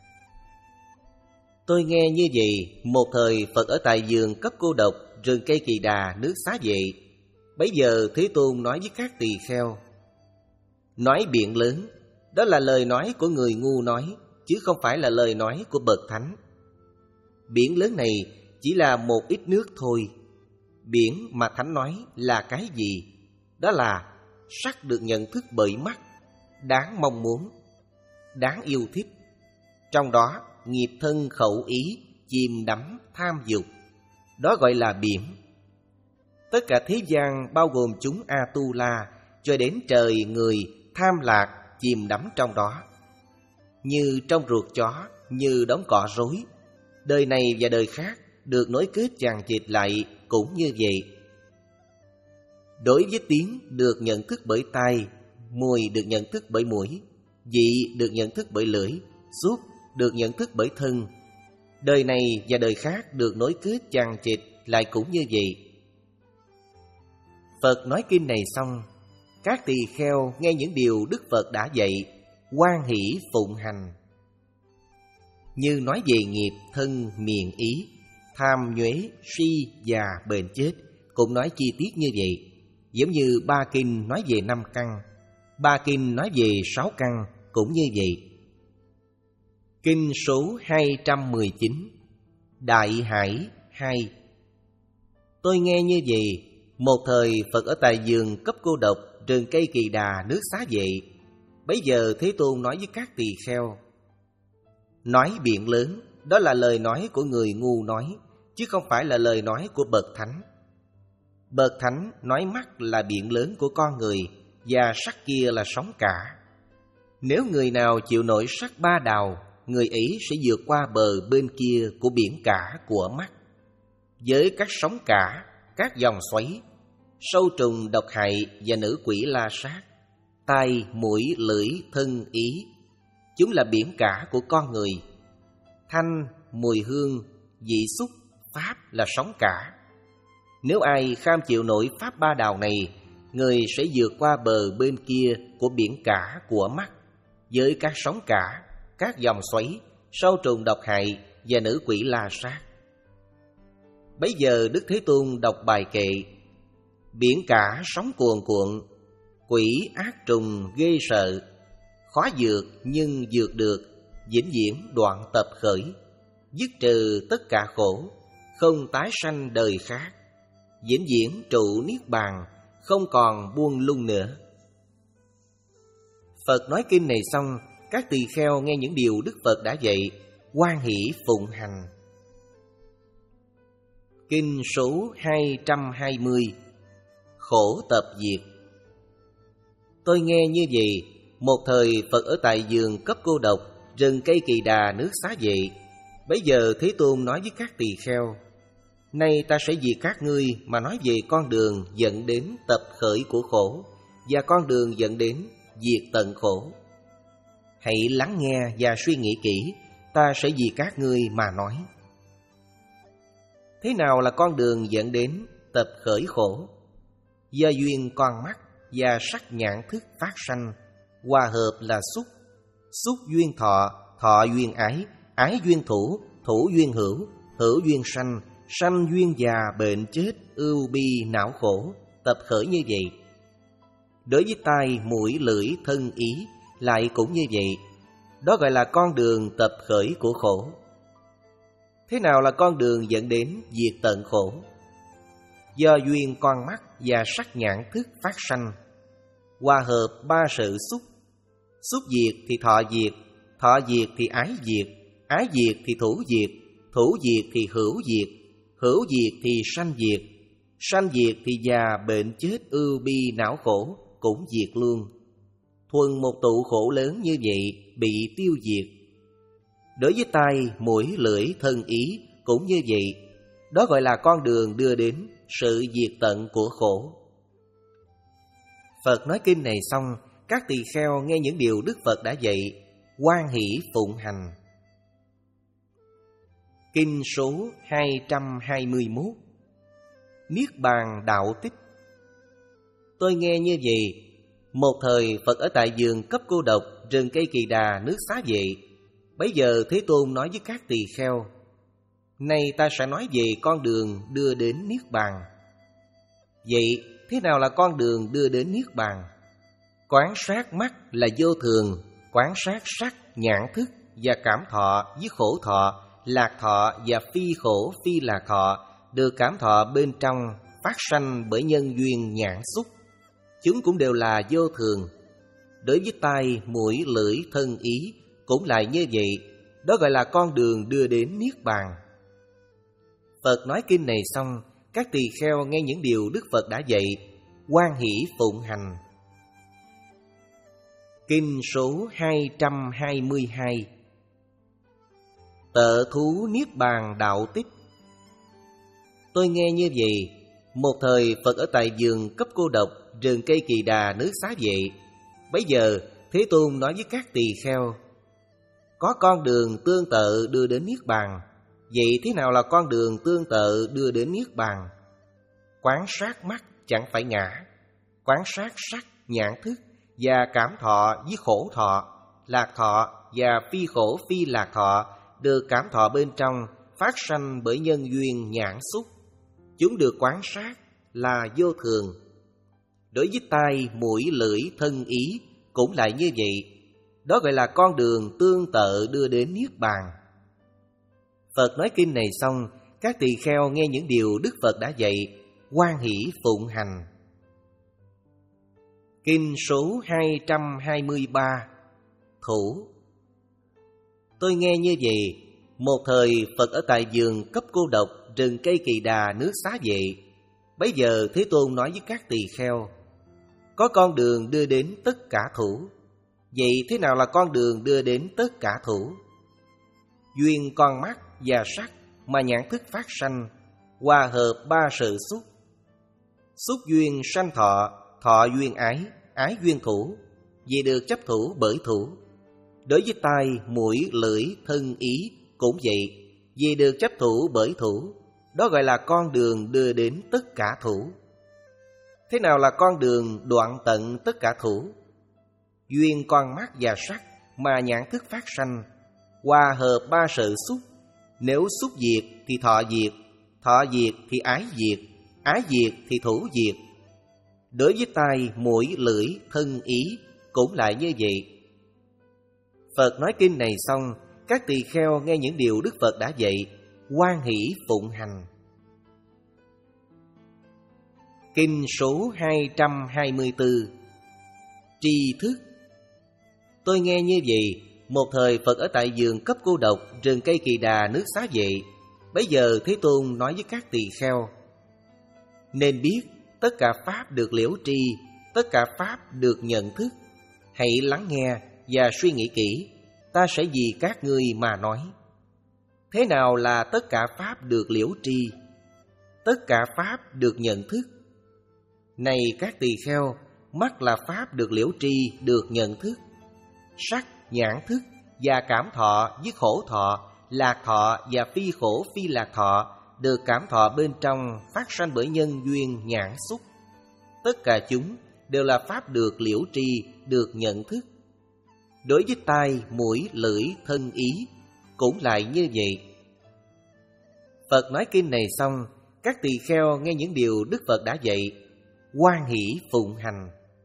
Tôi nghe như vậy, một thời Phật ở tại vườn cấp cô độc, rừng cây Kỳ Đà, nước Xá Vệ. Bấy giờ Thế Tôn nói với các tỳ kheo: nói biển lớn, đó là lời nói của người ngu nói, chứ không phải là lời nói của bậc thánh. Biển lớn này chỉ là một ít nước thôi. Biển mà thánh nói là cái gì? Đó là sắc được nhận thức bởi mắt, đáng mong muốn, đáng yêu thích. Trong đó nghiệp thân khẩu ý chìm đắm tham dục, đó gọi là biển. Tất cả thế gian bao gồm chúng A-tu-la cho đến trời người tham lạc chìm đắm trong đó, như trong ruột chó, như đống cỏ rối. Đời này và đời khác được nối kết chằng chịt lại cũng như vậy. Đối với tiếng được nhận thức bởi tai, mùi được nhận thức bởi mũi, vị được nhận thức bởi lưỡi, xúc được nhận thức bởi thân. Đời này và đời khác được nối kết chằng chịt lại cũng như vậy. Phật nói kinh này xong, các tỳ kheo nghe những điều Đức Phật đã dạy, hoan hỷ phụng hành. Như nói về nghiệp thân miệng ý, tham nhuế si và bền chết, cũng nói chi tiết như vậy. Giống như ba kinh nói về năm căn, ba kinh nói về sáu căn cũng như vậy. Kinh số hai trăm mười chín, Đại Hải hai. Tôi nghe như vậy, một thời Phật ở tại vườn cấp cô độc, rừng cây Kỳ Đà, nước Xá Vệ. Bấy giờ Thế Tôn nói với các tỳ kheo: nói biển lớn, đó là lời nói của người ngu nói, chứ không phải là lời nói của bậc thánh. Bậc thánh nói mắt là biển lớn của con người, và sắc kia là sóng cả. Nếu người nào chịu nổi sắc ba đào, người ấy sẽ vượt qua bờ bên kia của biển cả của mắt, với các sóng cả, các dòng xoáy, sâu trùng độc hại và nữ quỷ la sát. Tai, mũi, lưỡi, thân, ý, chúng là biển cả của con người. Thanh, mùi hương, vị xúc, pháp là sóng cả. Nếu ai kham chịu nổi pháp ba đào này, người sẽ vượt qua bờ bên kia của biển cả của mắt, với các sóng cả, các dòng xoáy, sâu trùng độc hại và nữ quỷ la sát. Bấy giờ Đức Thế Tôn đọc bài kệ: biển cả sóng cuồn cuộn, quỷ ác trùng ghê sợ, khó dược nhưng dược được, vĩnh viễn đoạn tập khởi, dứt trừ tất cả khổ, không tái sanh đời khác, vĩnh viễn trụ niết bàn, không còn buông lung nữa. Phật nói kinh này xong, các tỳ kheo nghe những điều Đức Phật đã dạy, hoan hỷ phụng hành. Kinh số hai trăm hai mươi. Khổ tập diệt. Tôi nghe như vậy, một thời Phật ở tại vườn cấp cô độc, rừng cây kỳ đà nước Xá Vệ. Bấy giờ Thế Tôn nói với các tỳ kheo: nay ta sẽ diệt các ngươi mà nói về con đường dẫn đến tập khởi của khổ và con đường dẫn đến diệt tận khổ. Hãy lắng nghe và suy nghĩ kỹ, ta sẽ vì các ngươi mà nói. Thế nào là con đường dẫn đến tập khởi khổ? Do duyên con mắt và sắc nhãn thức phát sanh, hòa hợp là xúc. Xúc duyên thọ, thọ duyên ái, ái duyên thủ, thủ duyên hữu, hữu duyên sanh, sanh duyên già bệnh chết, ưu bi não khổ, tập khởi như vậy. Đối với tai, mũi, lưỡi, thân, ý lại cũng như vậy. Đó gọi là con đường tập khởi của khổ. Thế nào là con đường dẫn đến diệt tận khổ? Do duyên con mắt và sắc nhãn thức phát sanh, hòa hợp ba sự xúc. Xúc diệt thì thọ diệt, thọ diệt thì ái diệt, ái diệt thì thủ diệt, thủ diệt thì hữu diệt, hữu diệt thì sanh diệt, sanh diệt thì già bệnh chết, ưu bi não khổ cũng diệt luôn. Thuần một tụ khổ lớn như vậy bị tiêu diệt. Đối với tai, mũi, lưỡi, thân, ý cũng như vậy. Đó gọi là con đường đưa đến sự diệt tận của khổ. Phật nói kinh này xong, các tỳ kheo nghe những điều Đức Phật đã dạy, hoan hỷ phụng hành. Kinh số hai trăm hai mươi mốt. Niết bàn đạo tích. Tôi nghe như vậy, một thời Phật ở tại vườn cấp cô độc, rừng cây kỳ đà nước Xá Vệ. Bấy giờ Thế Tôn nói với các tỳ kheo: nay ta sẽ nói về con đường đưa đến niết bàn. Vậy thế nào là con đường đưa đến niết bàn? Quán sát mắt là vô thường, quán sát sắc, nhãn thức và cảm thọ với khổ thọ, lạc thọ và phi khổ phi lạc thọ được cảm thọ bên trong, phát sanh bởi nhân duyên nhãn xúc. Chúng cũng đều là vô thường. Đối với tai, mũi, lưỡi, thân, ý cũng lại như vậy. Đó gọi là con đường đưa đến niết bàn. Phật nói kinh này xong, các tỳ kheo nghe những điều Đức Phật đã dạy, hoan hỷ phụng hành. Kinh số hai trăm hai mươi hai. Tợ thú niết bàn đạo tích. Tôi nghe như vậy, một thời Phật ở tại vườn cấp cô độc, rừng cây kỳ đà nước Xá Vệ. Bấy giờ Thế Tôn nói với các tỳ kheo: có con đường tương tự đưa đến niết bàn. Vậy thế nào là con đường tương tự đưa đến niết bàn? Quán sát mắt chẳng phải ngã, quán sát sắc, nhãn thức và cảm thọ với khổ thọ, lạc thọ và phi khổ phi lạc thọ được cảm thọ bên trong, phát sanh bởi nhân duyên nhãn xúc. Chúng được quán sát là vô thường. Đối với tai, mũi, lưỡi, thân, ý cũng lại như vậy. Đó gọi là con đường tương tự đưa đến niết bàn. Phật nói kinh này xong, các tỳ kheo nghe những điều Đức Phật đã dạy, hoan hỷ phụng hành. Kinh số hai trăm hai mươi ba. Thủ. Tôi nghe như vậy, một thời Phật ở tại vườn cấp cô độc, rừng cây kỳ đà nước Xá Vệ. Bấy giờ Thế Tôn nói với các tỳ kheo: có con đường đưa đến tất cả thủ. Vậy thế nào là con đường đưa đến tất cả thủ? Duyên con mắt và sắc mà nhãn thức phát sanh, hòa hợp ba sự xúc. Xúc duyên sanh thọ, thọ duyên ái, ái duyên thủ, vì được chấp thủ bởi thủ. Đối với tai, mũi, lưỡi, thân, ý cũng vậy, vì được chấp thủ bởi thủ. Đó gọi là con đường đưa đến tất cả thủ. Thế nào là con đường đoạn tận tất cả thủ? Duyên con mắt và sắc mà nhãn thức phát sanh, hòa hợp ba sự xúc. Nếu xúc diệt thì thọ diệt, thọ diệt thì ái diệt, ái diệt thì thủ diệt. Đối với tai, mũi, lưỡi, thân, ý cũng lại như vậy. Phật nói kinh này xong, các tỳ kheo nghe những điều Đức Phật đã dạy, hoan hỷ phụng hành. Kinh số hai trăm hai mươi tư. Tri thức. Tôi nghe như vậy, một thời Phật ở tại vườn cấp cô độc, rừng cây Kỳ Đà, nước Xá Vệ. Bấy giờ Thế Tôn nói với các tỳ kheo: nên biết tất cả pháp được liễu tri, tất cả pháp được nhận thức. Hãy lắng nghe và suy nghĩ kỹ, ta sẽ vì các ngươi mà nói. Thế nào là tất cả pháp được liễu tri? Tất cả pháp được nhận thức. Này các tỳ kheo, mắt là pháp được liễu tri, được nhận thức. Sắc, nhãn thức và cảm thọ với khổ thọ, lạc thọ và phi khổ phi lạc thọ được cảm thọ bên trong, phát sanh bởi nhân duyên nhãn xúc. Tất cả chúng đều là pháp được liễu tri, được nhận thức. Đối với tai, mũi, lưỡi, thân, ý cũng lại như vậy. Phật nói kinh này xong, các tỳ kheo nghe những điều Đức Phật đã dạy, hoan hỷ phụng hành.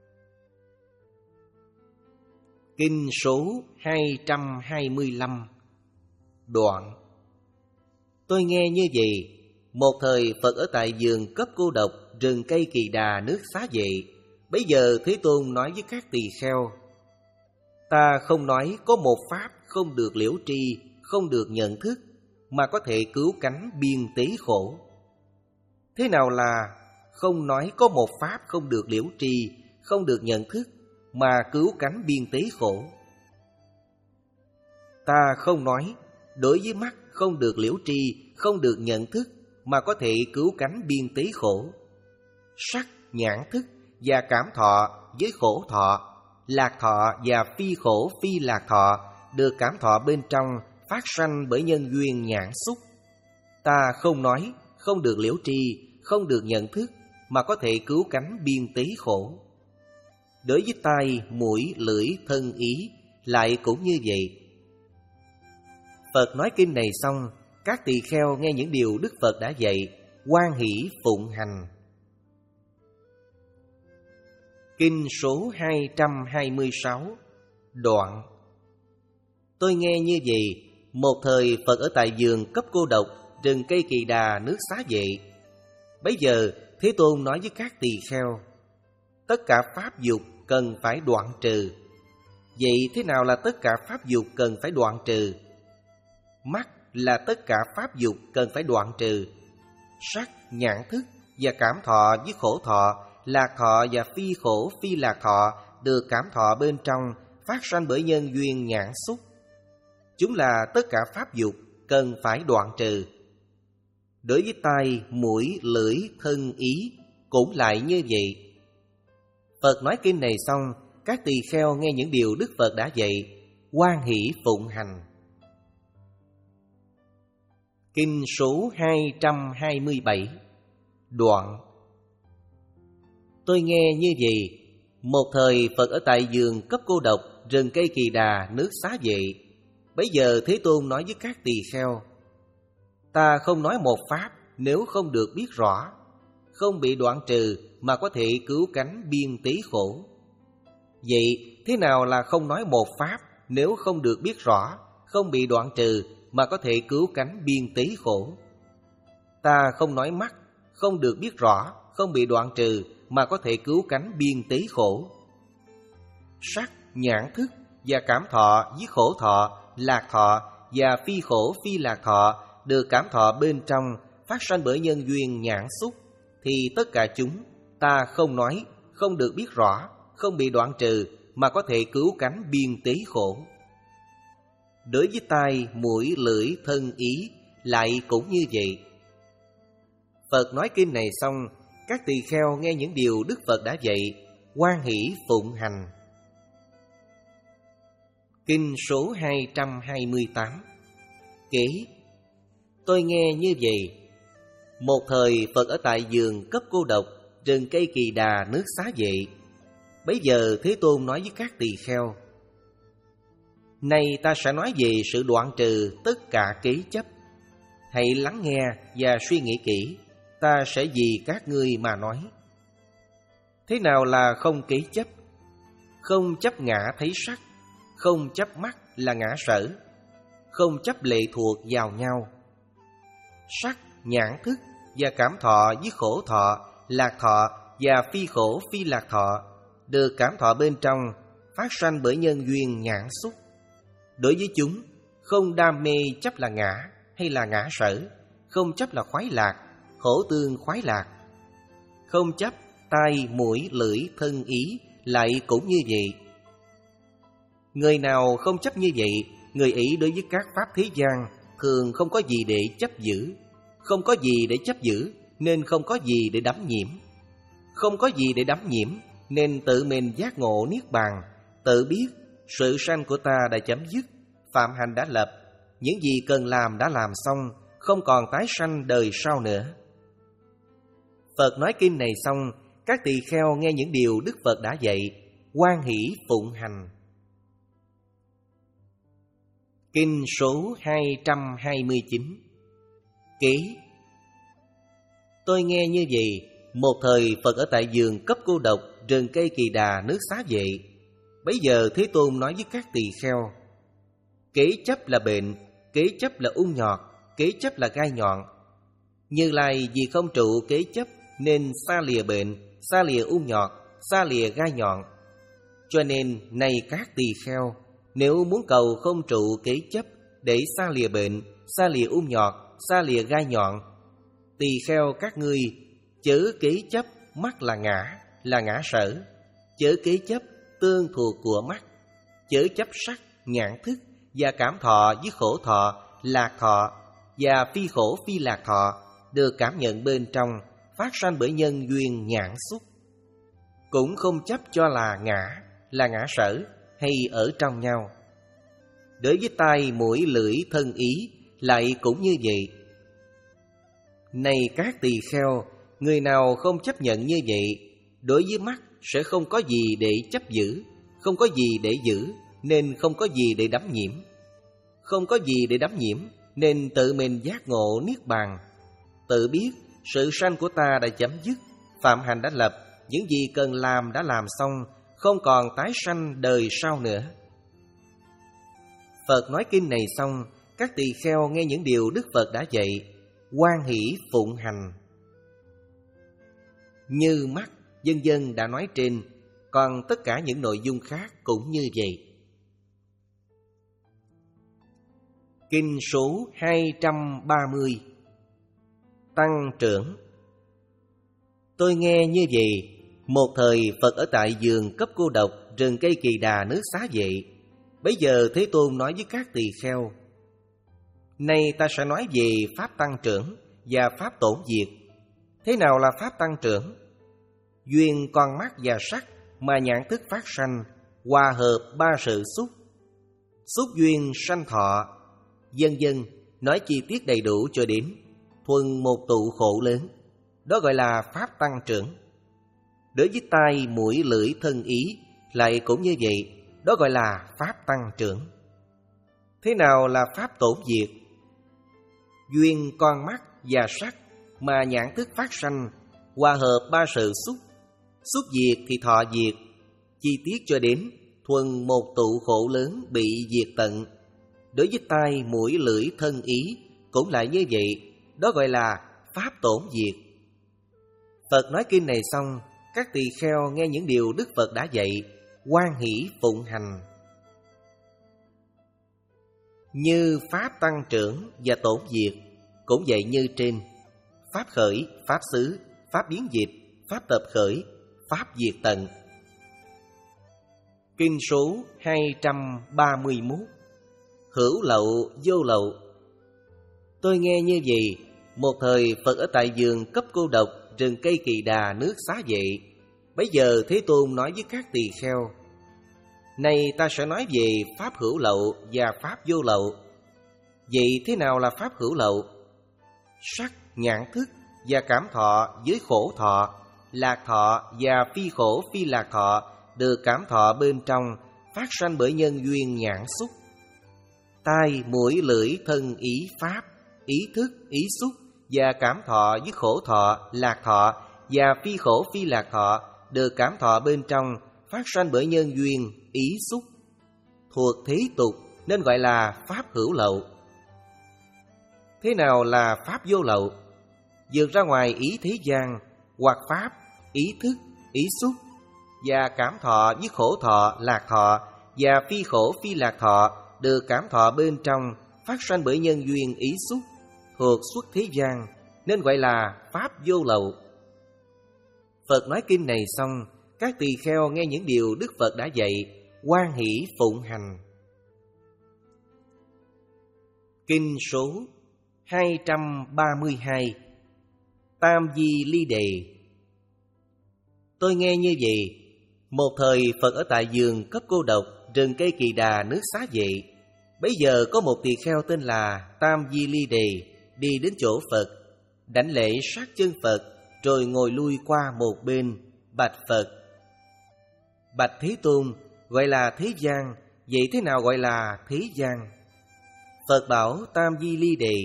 Kinh số hai trăm hai mươi lăm. Đoạn. Tôi nghe như vậy, một thời Phật ở tại vườn cấp cô độc, rừng cây Kỳ Đà, nước Xá Vệ. Bấy giờ Thế Tôn nói với các tỳ kheo: ta không nói có một pháp không được liễu tri, không được nhận thức, mà có thể cứu cánh biên tế khổ. Thế nào là không nói có một pháp không được liễu tri, không được nhận thức, mà cứu cánh biên tế khổ? Ta không nói đối với mắt không được liễu tri, không được nhận thức, mà có thể cứu cánh biên tế khổ. Sắc, nhãn thức và cảm thọ với khổ thọ, lạc thọ và phi khổ phi lạc thọ được cảm thọ bên trong, phát sanh bởi nhân duyên nhãn xúc. Ta không nói không được liễu tri, không được nhận thức, mà có thể cứu cánh biên tế khổ. Đối với tai, mũi, lưỡi, thân, ý lại cũng như vậy. Phật nói kinh này xong, các tỳ kheo nghe những điều Đức Phật đã dạy, hoan hỷ phụng hành. Kinh số hai trăm hai mươi sáu. Đoạn. Tôi nghe như vậy, một thời Phật ở tại vườn cấp cô độc, rừng cây Kỳ Đà, nước Xá Vệ. Bấy giờ Thế Tôn nói với các tỳ kheo: tất cả pháp dục cần phải đoạn trừ. Vậy thế nào là tất cả pháp dục cần phải đoạn trừ? Mắt là tất cả pháp dục cần phải đoạn trừ. Sắc, nhãn thức và cảm thọ với khổ thọ, lạc thọ và phi khổ phi lạc thọ được cảm thọ bên trong, phát sanh bởi nhân duyên nhãn xúc. Chúng là tất cả pháp dục cần phải đoạn trừ. Đối với tai, mũi, lưỡi, thân, ý cũng lại như vậy. Phật nói kinh này xong, các tỳ kheo nghe những điều Đức Phật đã dạy, hoan hỷ phụng hành. Kinh số hai trăm hai mươi bảy. Đoạn. Tôi nghe như vậy, một thời Phật ở tại vườn cấp cô độc, rừng cây Kỳ Đà, nước Xá Vệ. Bấy giờ Thế Tôn nói với các tỳ kheo: ta không nói một pháp nếu không được biết rõ, không bị đoạn trừ, mà có thể cứu cánh biên tế khổ. Vậy thế nào là không nói một pháp nếu không được biết rõ, không bị đoạn trừ, mà có thể cứu cánh biên tế khổ? Ta không nói mắt không được biết rõ, không bị đoạn trừ, mà có thể cứu cánh biên tế khổ. Sắc, nhãn thức và cảm thọ với khổ thọ, lạc thọ và phi khổ phi lạc thọ được cảm thọ bên trong, phát sanh bởi nhân duyên nhãn xúc, thì tất cả chúng ta không nói không được biết rõ, không bị đoạn trừ, mà có thể cứu cánh biên tế khổ. Đối với tai, mũi, lưỡi, thân, ý lại cũng như vậy. Phật nói kinh này xong, các tỳ kheo nghe những điều Đức Phật đã dạy, hoan hỷ phụng hành. Kinh số hai trăm hai mươi tám. Kể. Tôi nghe như vậy, một thời Phật ở tại vườn cấp cô độc, rừng cây Kỳ Đà, nước Xá Vệ. Bấy giờ Thế Tôn nói với các tỳ kheo: Nay ta sẽ nói về sự đoạn trừ tất cả kế chấp. Hãy lắng nghe và suy nghĩ kỹ, ta sẽ vì các ngươi mà nói. Thế nào là không kế chấp? Không chấp ngã thấy sắc, không chấp mắt là ngã sở, không chấp lệ thuộc vào nhau. Sắc, nhãn thức và cảm thọ với khổ thọ, lạc thọ và phi khổ phi lạc thọ được cảm thọ bên trong, phát sanh bởi nhân duyên nhãn xúc. Đối với chúng, không đam mê chấp là ngã hay là ngã sở, không chấp là khoái lạc, khổ tương khoái lạc. Không chấp tai, mũi, lưỡi, thân, ý lại cũng như vậy. Người nào không chấp như vậy, người ấy đối với các pháp thế gian thường không có gì để chấp giữ. Không có gì để chấp giữ nên không có gì để đắm nhiễm. Không có gì để đắm nhiễm nên tự mình giác ngộ niết bàn, tự biết sự sanh của ta đã chấm dứt, phạm hạnh đã lập, những gì cần làm đã làm xong, không còn tái sanh đời sau nữa. Phật nói kinh này xong, các tỳ kheo nghe những điều Đức Phật đã dạy, hoan hỷ phụng hành. Kinh số hai trăm hai mươi chín. Kế. Tôi nghe như vậy, một thời Phật ở tại vườn cấp cô độc, rừng cây Kỳ Đà, nước Xá Vệ. Bấy giờ Thế Tôn nói với các tỳ kheo: kế chấp là bệnh, kế chấp là ung nhọt, kế chấp là gai nhọn. Như Lai vì không trụ kế chấp nên xa lìa bệnh, xa lìa ung nhọt, xa lìa gai nhọn. Cho nên này các tỳ kheo, nếu muốn cầu không trụ kế chấp để xa lìa bệnh, xa lìa ung nhọt, xa lìa gai nhọn, tỳ kheo các ngươi chớ kế chấp mắt là ngã, là ngã sở, chớ kế chấp tương thuộc của mắt, chớ chấp sắc, nhãn thức và cảm thọ với khổ thọ, lạc thọ và phi khổ phi lạc thọ được cảm nhận bên trong, phát sanh bởi nhân duyên nhãn xúc. Cũng không chấp cho là ngã, là ngã sở hay ở trong nhau. Đối với tai, mũi, lưỡi, thân, ý lại cũng như vậy. Này các tỳ kheo, người nào không chấp nhận như vậy, đối với mắt sẽ không có gì để chấp giữ, không có gì để giữ nên không có gì để đắm nhiễm. Không có gì để đắm nhiễm nên tự mình giác ngộ niết bàn, tự biết sự sanh của ta đã chấm dứt, phạm hạnh đã lập, những gì cần làm đã làm xong, không còn tái sanh đời sau nữa. Phật nói kinh này xong, các tỳ kheo nghe những điều Đức Phật đã dạy, hoan hỷ phụng hành. Như mắt, vân vân đã nói trên, còn tất cả những nội dung khác cũng như vậy. Kinh số hai trăm ba mươi. Tăng trưởng. Tôi nghe như vậy, một thời Phật ở tại vườn cấp cô độc, rừng cây Kỳ Đà, nước Xá Vệ. Bấy giờ Thế Tôn nói với các tỳ kheo: nay ta sẽ nói về pháp tăng trưởng và pháp tổn diệt. Thế nào là pháp tăng trưởng? Duyên con mắt và sắc mà nhãn thức phát sanh, hòa hợp ba sự xúc. Xúc duyên sanh thọ, vân vân, nói chi tiết đầy đủ cho đến thuần một tụ khổ lớn. Đó gọi là pháp tăng trưởng. Đối với tai, mũi, lưỡi, thân, ý lại cũng như vậy. Đó gọi là pháp tăng trưởng. Thế nào là pháp tổn diệt? Duyên con mắt và sắc mà nhãn thức phát sanh, hòa hợp ba sự xúc. Xúc diệt thì thọ diệt, chi tiết cho đến thuần một tụ khổ lớn bị diệt tận. Đối với tai, mũi, lưỡi, thân, ý cũng lại như vậy. Đó gọi là pháp tổn diệt. Phật nói kinh này xong, các tỳ kheo nghe những điều Đức Phật đã dạy, hoan hỷ phụng hành. Như pháp tăng trưởng và tổn diệt cũng vậy như trên: pháp khởi, pháp xứ, pháp biến dịch, pháp tập khởi, pháp diệt tận. Kinh số hai trăm ba mươi mốt. Hữu lậu, vô lậu. Tôi nghe như vậy, một thời Phật ở tại vườn cấp cô độc, rừng cây Kỳ Đà, nước Xá Vệ. Bấy giờ Thế Tôn nói với các tỳ kheo: nay ta sẽ nói về pháp hữu lậu và pháp vô lậu. Vậy thế nào là pháp hữu lậu? Sắc, nhãn thức và cảm thọ với khổ thọ, lạc thọ và phi khổ phi lạc thọ được cảm thọ bên trong, phát sanh bởi nhân duyên nhãn xúc. tai, mũi, lưỡi, thân, ý, pháp, ý thức, ý xúc và cảm thọ với khổ thọ, lạc thọ và phi khổ phi lạc thọ được cảm thọ bên trong, phát sanh bởi nhân duyên, ý xúc, thuộc thế tục nên gọi là pháp hữu lậu. Thế nào là pháp vô lậu? Vượt ra ngoài ý thế gian, hoặc pháp, ý thức, ý xúc và cảm thọ với khổ thọ, lạc thọ và phi khổ phi lạc thọ được cảm thọ bên trong, phát sanh bởi nhân duyên, ý xúc, thuộc xuất thế gian nên gọi là pháp vô lậu. Phật nói kinh này xong, các tỳ kheo nghe những điều Đức Phật đã dạy, hoan hỷ phụng hành. Kinh số hai trăm ba mươi hai, Tam Di Ly Đề. Tôi nghe như vậy, một thời Phật ở tại vườn cấp cô độc, rừng cây Kỳ Đà, nước Xá Vệ. Bấy giờ có một tỳ kheo tên là Tam Di Ly Đề đi đến chỗ Phật, đảnh lễ sát chân Phật, rồi ngồi lui qua một bên, bạch Phật: Bạch Thế Tôn, gọi là thế gian, vậy thế nào gọi là thế gian? Phật bảo Tam Di Ly Đề: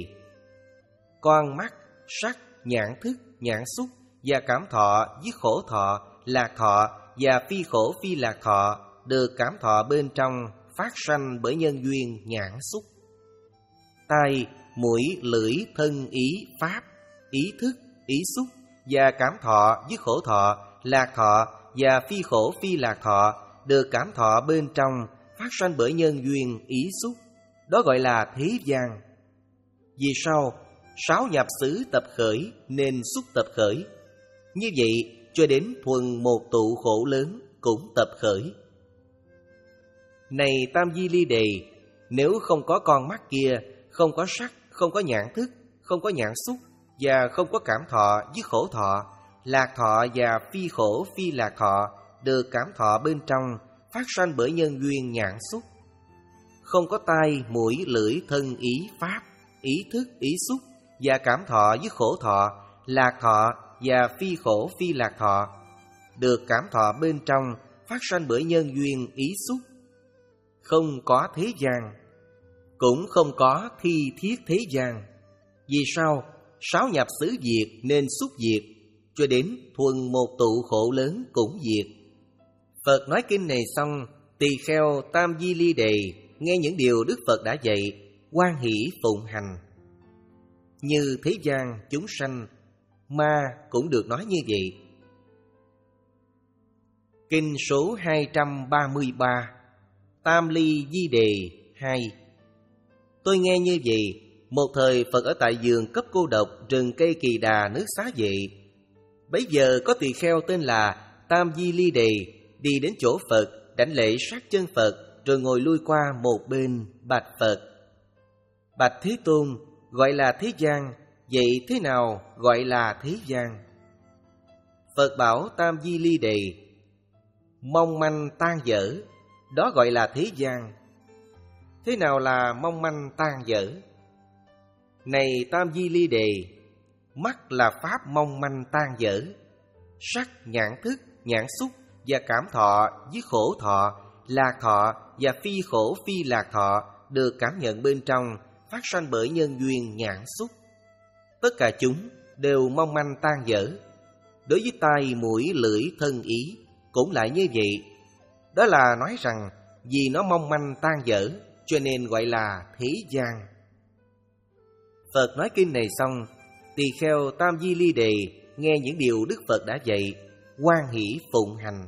con mắt, sắc, nhãn thức, nhãn xúc và cảm thọ với khổ thọ, lạc thọ và phi khổ phi lạc thọ được cảm thọ bên trong, phát sanh bởi nhân duyên nhãn xúc. Tai, mũi, lưỡi, thân, ý, pháp, ý thức, ý xúc và cảm thọ với khổ thọ, lạc thọ và phi khổ phi lạc thọ được cảm thọ bên trong, phát sanh bởi nhân duyên, ý xúc. Đó gọi là thế gian. Vì sao? Sáu nhập xứ tập khởi nên xúc tập khởi. Như vậy cho đến thuần một tụ khổ lớn cũng tập khởi. Này Tam Di Ly Đề, nếu không có con mắt kia, không có sắc, không có nhãn thức, không có nhãn xúc và không có cảm thọ với khổ thọ, lạc thọ và phi khổ phi lạc thọ được cảm thọ bên trong, phát sanh bởi nhân duyên nhãn xúc. Không có tai, mũi, lưỡi, thân, ý, pháp, ý thức, ý xúc và cảm thọ với khổ thọ, lạc thọ và phi khổ phi lạc thọ được cảm thọ bên trong, phát sanh bởi nhân duyên, ý xúc. Không có thế gian, cũng không có thi thiết thế gian. Vì sao? Sáu nhập xứ diệt nên xúc diệt, cho đến thuần một tụ khổ lớn cũng diệt. Phật nói kinh này xong, tỳ kheo Tam Di Ly Đề nghe những điều Đức Phật đã dạy, hoan hỷ phụng hành. Như thế gian chúng sanh, ma cũng được nói như vậy. Kinh số hai trăm ba mươi ba, Tam Ly Di Đề hai. Tôi nghe như vậy, một thời Phật ở tại vườn cấp cô độc, rừng cây Kỳ Đà, nước Xá Vệ. Bấy giờ có tỳ kheo tên là Tam Di Ly Đề đi đến chỗ Phật, đảnh lễ sát chân Phật, rồi ngồi lui qua một bên, bạch Phật: Bạch Thế Tôn, gọi là thế gian, vậy thế nào gọi là thế gian? Phật bảo Tam Di Ly Đề: mong manh tan dở, đó gọi là thế gian. Thế nào là mong manh tan dở? Này Tam Di Ly Đề, mắt là pháp mong manh tan dở. Sắc, nhãn thức, nhãn xúc và cảm thọ với khổ thọ, lạc thọ và phi khổ phi lạc thọ được cảm nhận bên trong, phát sanh bởi nhân duyên nhãn xúc. Tất cả chúng đều mong manh tan dở. Đối với tai, mũi, lưỡi, thân, ý cũng lại như vậy. Đó là nói rằng vì nó mong manh tan dở cho nên gọi là thế gian. Phật nói kinh này xong, tỳ kheo Tam Di Ly Đề nghe những điều Đức Phật đã dạy, hoan hỷ phụng hành.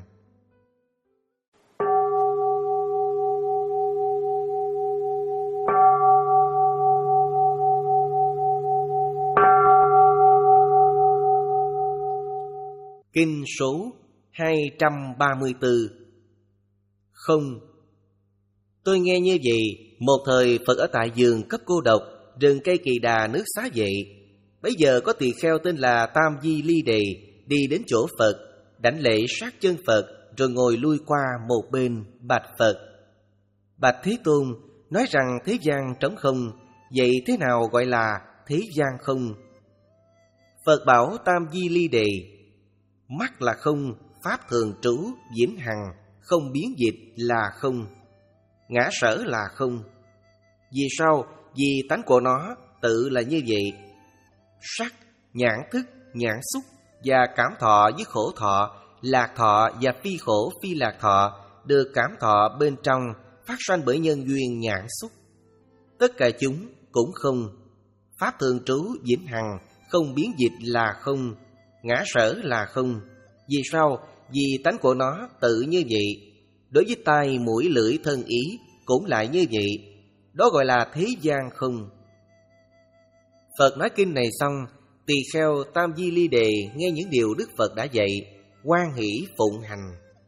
Kinh số hai trăm ba mươi tư. Không. Tôi nghe như vậy, một thời Phật ở tại vườn cấp cô độc, rừng cây Kỳ Đà, nước Xá Vệ. Bấy giờ có tỳ kheo tên là Tam Di Ly Đề đi đến chỗ Phật, đảnh lễ sát chân Phật, rồi ngồi lui qua một bên, bạch Phật: Bạch Thế Tôn, nói rằng thế gian trống không, vậy thế nào gọi là thế gian không? Phật bảo Tam Di Ly Đề: mắt là không, pháp thường trú, vĩnh hằng, không biến dịch là không, ngã sở là không. Vì sao? Vì tánh của nó tự là như vậy. Sắc, nhãn thức, nhãn xúc và cảm thọ với khổ thọ, lạc thọ và phi khổ phi lạc thọ được cảm thọ bên trong phát sanh bởi nhân duyên nhãn xúc. Tất cả chúng cũng không. Pháp thường trú vĩnh hằng, không biến dịch là không, ngã sở là không. Vì sao? Vì tánh của nó tự như vậy. Đối với tai, mũi, lưỡi, thân, ý cũng lại như vậy. Đó gọi là thế gian không. Phật nói kinh này xong, tỳ kheo Tam Di Ly Đề nghe những điều Đức Phật đã dạy, hoan hỷ phụng hành.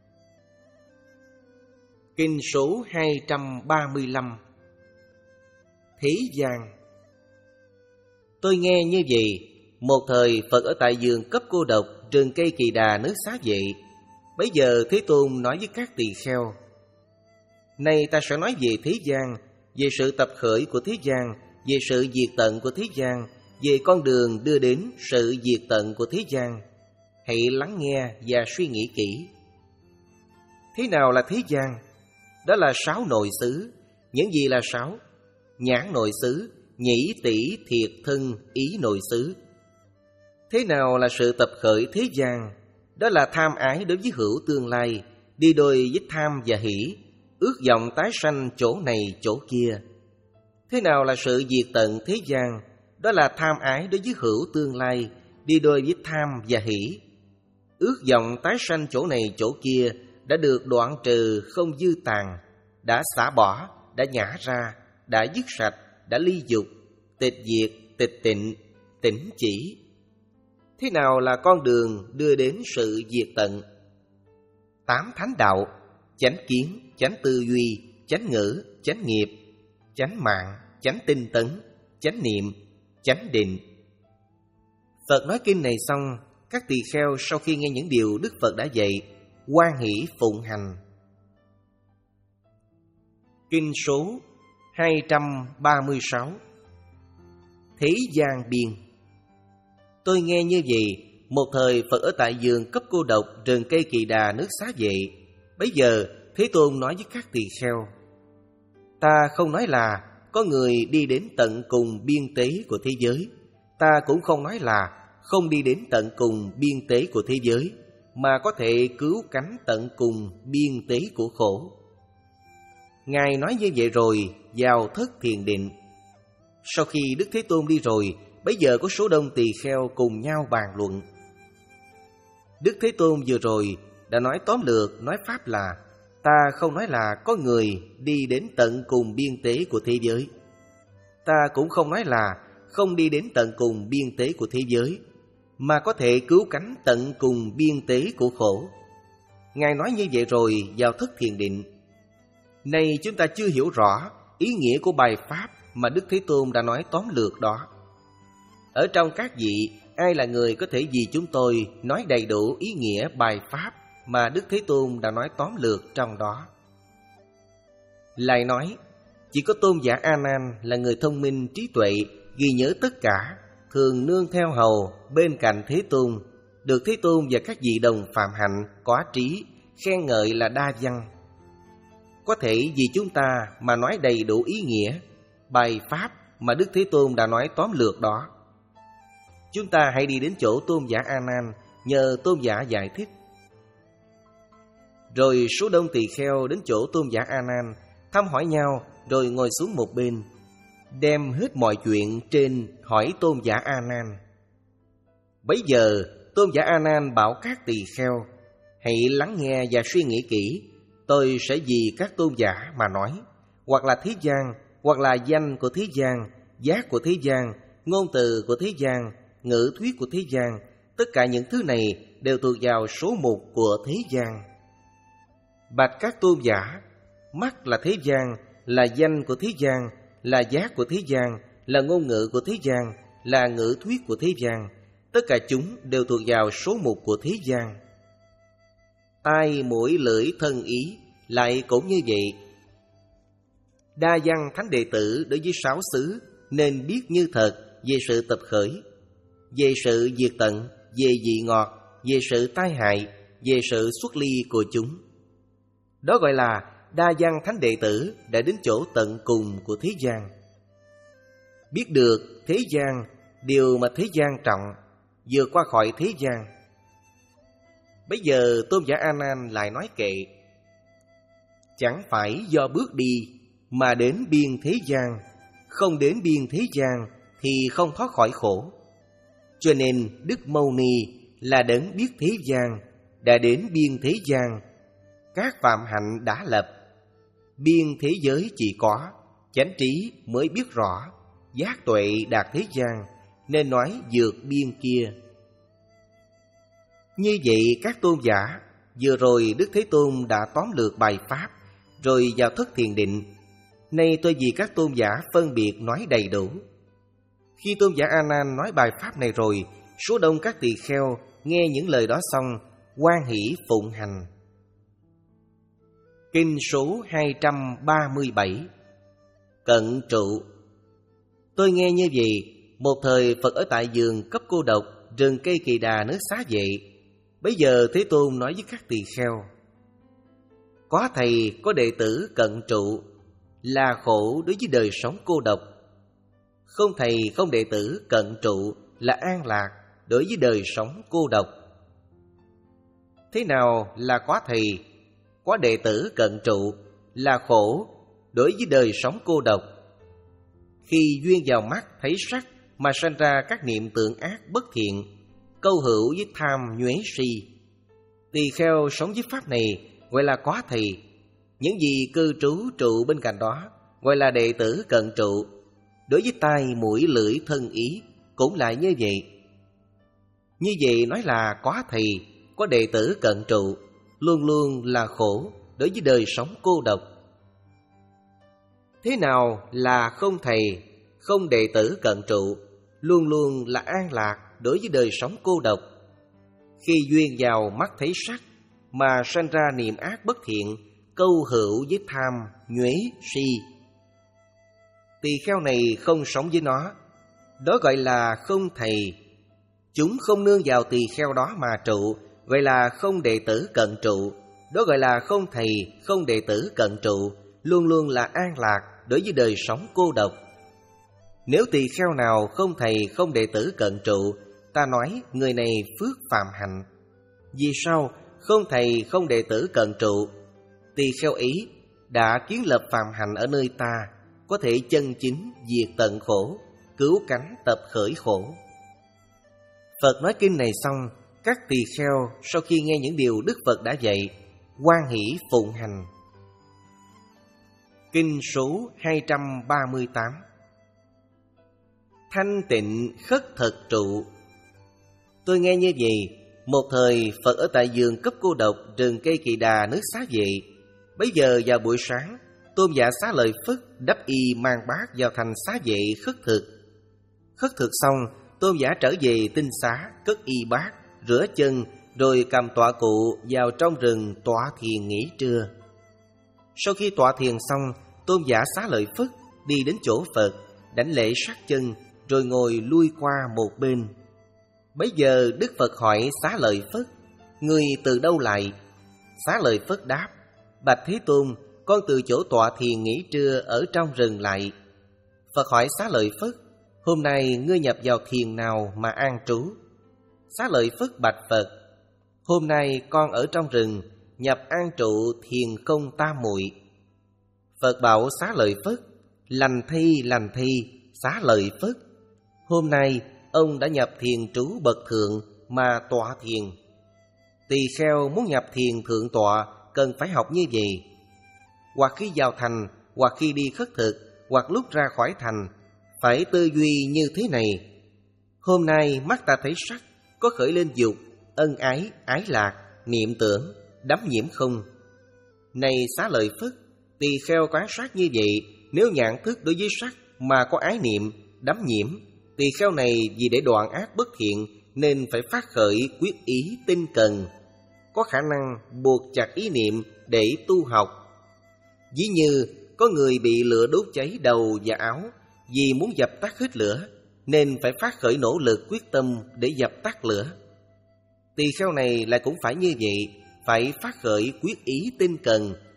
Kinh số hai trăm ba mươi lăm. Thế gian. Tôi nghe như vậy, một thời Phật ở tại vườn cấp cô độc, rừng cây Kỳ Đà nước Xá Vệ. Bấy giờ Thế Tôn nói với các tỳ kheo: Nay ta sẽ nói về thế gian, về sự tập khởi của thế gian, về sự diệt tận của thế gian, về con đường đưa đến sự diệt tận của thế gian. Hãy lắng nghe và suy nghĩ kỹ. Thế nào là thế gian? Đó là sáu nội xứ. Những gì là sáu? Nhãn nội xứ, nhĩ tỷ thiệt thân ý nội xứ. Thế nào là sự tập khởi thế gian? Đó là tham ái đối với hữu tương lai, đi đôi với tham và hỷ, ước vọng tái sanh chỗ này chỗ kia. Thế nào là sự diệt tận thế gian? Đó là tham ái đối với hữu tương lai, đi đôi với tham và hỷ, ước vọng tái sanh chỗ này chỗ kia đã được đoạn trừ không dư tàn, đã xả bỏ, đã nhả ra, đã dứt sạch, đã ly dục, tịch diệt, tịch tịnh, tỉnh chỉ. Thế nào là con đường đưa đến sự diệt tận? Tám thánh đạo: chánh kiến, chánh tư duy, chánh ngữ, chánh nghiệp, chánh mạng, chánh tinh tấn, chánh niệm, chánh định. Phật nói kinh này xong, các tỳ kheo sau khi nghe những điều Đức Phật đã dạy, hoan hỷ phụng hành. Kinh số hai trăm ba mươi sáu. Thế gian biên. Tôi nghe như vậy, một thời Phật ở tại vườn cấp cô độc, rừng cây Kỳ Đà nước Xá Vệ. Bấy giờ Thế Tôn nói với các tỳ kheo: Ta không nói là có người đi đến tận cùng biên tế của thế giới. Ta cũng không nói là không đi đến tận cùng biên tế của thế giới, mà có thể cứu cánh tận cùng biên tế của khổ. Ngài nói như vậy rồi vào thất thiền định. Sau khi Đức Thế Tôn đi rồi, bấy giờ có số đông tỳ kheo cùng nhau bàn luận. Đức Thế Tôn vừa rồi đã nói tóm lược, nói pháp là ta không nói là có người đi đến tận cùng biên tế của thế giới. Ta cũng không nói là không đi đến tận cùng biên tế của thế giới, mà có thể cứu cánh tận cùng biên tế của khổ. Ngài nói như vậy rồi vào thất thiền định. Nay chúng ta chưa hiểu rõ ý nghĩa của bài pháp mà Đức Thế Tôn đã nói tóm lược đó. Ở trong các vị, ai là người có thể vì chúng tôi nói đầy đủ ý nghĩa bài pháp mà Đức Thế Tôn đã nói tóm lược trong đó? Lại nói, chỉ có tôn giả A Nan là người thông minh trí tuệ, ghi nhớ tất cả, thường nương theo hầu bên cạnh Thế Tôn, được Thế Tôn và các vị đồng phạm hạnh có trí khen ngợi là đa văn. Có thể vì chúng ta mà nói đầy đủ ý nghĩa bài pháp mà Đức Thế Tôn đã nói tóm lược đó. Chúng ta hãy đi đến chỗ tôn giả A Nan, nhờ tôn giả giải thích. Rồi số đông tỳ kheo đến chỗ tôn giả A Nan, thăm hỏi nhau, rồi ngồi xuống một bên, đem hết mọi chuyện trên hỏi tôn giả A Nan. Bấy giờ tôn giả A Nan bảo các tỳ kheo: hãy lắng nghe và suy nghĩ kỹ. Tôi sẽ vì các tôn giả mà nói, hoặc là thế gian, hoặc là danh của thế gian, giác của thế gian, ngôn từ của thế gian, ngữ thuyết của thế gian. Tất cả những thứ này đều thuộc vào số mục của thế gian. Bạch các tôn giả, mắt là thế gian, là danh của thế gian, là giác của thế gian, là ngôn ngữ của thế gian, là ngữ thuyết của thế gian. Tất cả chúng đều thuộc vào số mục của thế gian. Tai, mũi, lưỡi, thân, ý lại cũng như vậy. Đa văn thánh đệ tử đối với sáu xứ nên biết như thật về sự tập khởi, về sự diệt tận, về vị ngọt, về sự tai hại, về sự xuất ly của chúng. Đó gọi là đa văn thánh đệ tử đã đến chỗ tận cùng của thế gian. Biết được thế gian, điều mà thế gian trọng, vượt qua khỏi thế gian. Bây giờ Tôn giả A Nan lại nói kệ: chẳng phải do bước đi mà đến biên thế gian, không đến biên thế gian thì không thoát khỏi khổ. Cho nên Đức Mâu Ni là đấng biết thế gian, đã đến biên thế gian, các phạm hạnh đã lập. Biên thế giới chỉ có, chánh trí mới biết rõ, giác tuệ đạt thế gian, nên nói vượt biên kia. Như vậy các tôn giả, vừa rồi Đức Thế Tôn đã tóm lược bài pháp, rồi vào thất thiền định. Nay tôi vì các tôn giả phân biệt nói đầy đủ. Khi tôn giả A Nan nói bài pháp này rồi, số đông các tỳ kheo nghe những lời đó xong, hoan hỷ phụng hành. Kinh số hai trăm ba mươi bảy. Cận trụ. Tôi nghe như vậy, một thời Phật ở tại vườn cấp cô độc, rừng cây Kỳ Đà nước Xá Vệ. Bấy giờ Thế Tôn nói với các tỳ kheo: có thầy có đệ tử cận trụ là khổ đối với đời sống cô độc. Không thầy không đệ tử cận trụ là an lạc đối với đời sống cô độc. Thế nào là có thầy, có đệ tử cận trụ là khổ đối với đời sống cô độc? Khi duyên vào mắt thấy sắc mà sanh ra các niệm tưởng ác bất thiện, câu hữu với tham nhuế si. Tỳ kheo sống với pháp này gọi là có thầy. Những gì cư trú trụ bên cạnh đó gọi là đệ tử cận trụ. Đối với tai, mũi, lưỡi, thân, ý cũng lại như vậy. Như vậy nói là có thầy, có đệ tử cận trụ, luôn luôn là khổ đối với đời sống cô độc. Thế nào là không thầy, không đệ tử cận trụ, luôn luôn là an lạc đối với đời sống cô độc? Khi duyên vào mắt thấy sắc mà sanh ra niệm ác bất thiện, câu hữu với tham, nhuế, si. Tỳ kheo này không sống với nó, đó gọi là không thầy. Chúng không nương vào tỳ kheo đó mà trụ, gọi là không đệ tử cận trụ, đó gọi là không thầy, không đệ tử cận trụ, luôn luôn là an lạc đối với đời sống cô độc. Nếu tỳ kheo nào không thầy, không đệ tử cận trụ, ta nói người này phước phạm hạnh. Vì sao không thầy, không đệ tử cận trụ? Tỳ kheo ý đã kiến lập phạm hạnh ở nơi ta, có thể chân chính diệt tận khổ, cứu cánh tập khởi khổ. Phật nói kinh này xong, các tỳ kheo sau khi nghe những điều Đức Phật đã dạy, hoan hỷ phụng hành. Kinh số hai trăm ba mươi tám. Thanh tịnh khất thực trụ. Tôi nghe như vậy, một thời Phật ở tại vườn cấp cô độc, rừng cây Kỳ Đà nước Xá Vệ. Bấy giờ vào buổi sáng, Tôn giả Xá Lợi Phất đắp y mang bát vào thành Xá Vệ khất thực. Khất thực xong, Tôn giả trở về tinh xá, cất y bát, rửa chân, rồi cầm tọa cụ vào trong rừng tọa thiền nghỉ trưa. Sau khi tọa thiền xong, Tôn giả Xá Lợi Phất đi đến chỗ Phật, đảnh lễ sát chân, rồi ngồi lui qua một bên. Bấy giờ Đức Phật hỏi Xá Lợi Phất: người từ đâu lại? Xá Lợi Phất đáp: bạch Thế Tôn, con từ chỗ tọa thiền nghỉ trưa ở trong rừng lại. Phật hỏi Xá Lợi Phất: hôm nay ngươi nhập vào thiền nào mà an trú? Xá Lợi Phất bạch Phật: hôm nay con ở trong rừng, nhập an trụ thiền không tam muội. Phật bảo Xá Lợi Phất: lành thi, lành thi, Xá Lợi Phất, hôm nay ông đã nhập thiền trú bậc thượng mà tọa thiền. Tỳ kheo muốn nhập thiền thượng tọa cần phải học như vậy. Hoặc khi vào thành, hoặc khi đi khất thực, hoặc lúc ra khỏi thành, phải tư duy như thế này: hôm nay mắt ta thấy sắc, có khởi lên dục, ân ái, ái lạc, niệm tưởng, đắm nhiễm không? Này Xá Lợi Phất, tỳ kheo quán sát như vậy, nếu nhãn thức đối với sắc mà có ái niệm, đắm nhiễm, tỳ kheo này vì để đoạn ác bất thiện nên phải phát khởi quyết ý tinh cần, có khả năng buộc chặt ý niệm để tu học. Ví như có người bị lửa đốt cháy đầu và áo, vì muốn dập tắt hết lửa nên phải phát khởi nỗ lực quyết tâm để dập tắt lửa. Tỳ kheo này lại cũng phải như vậy, phải phát khởi quyết ý tinh cần,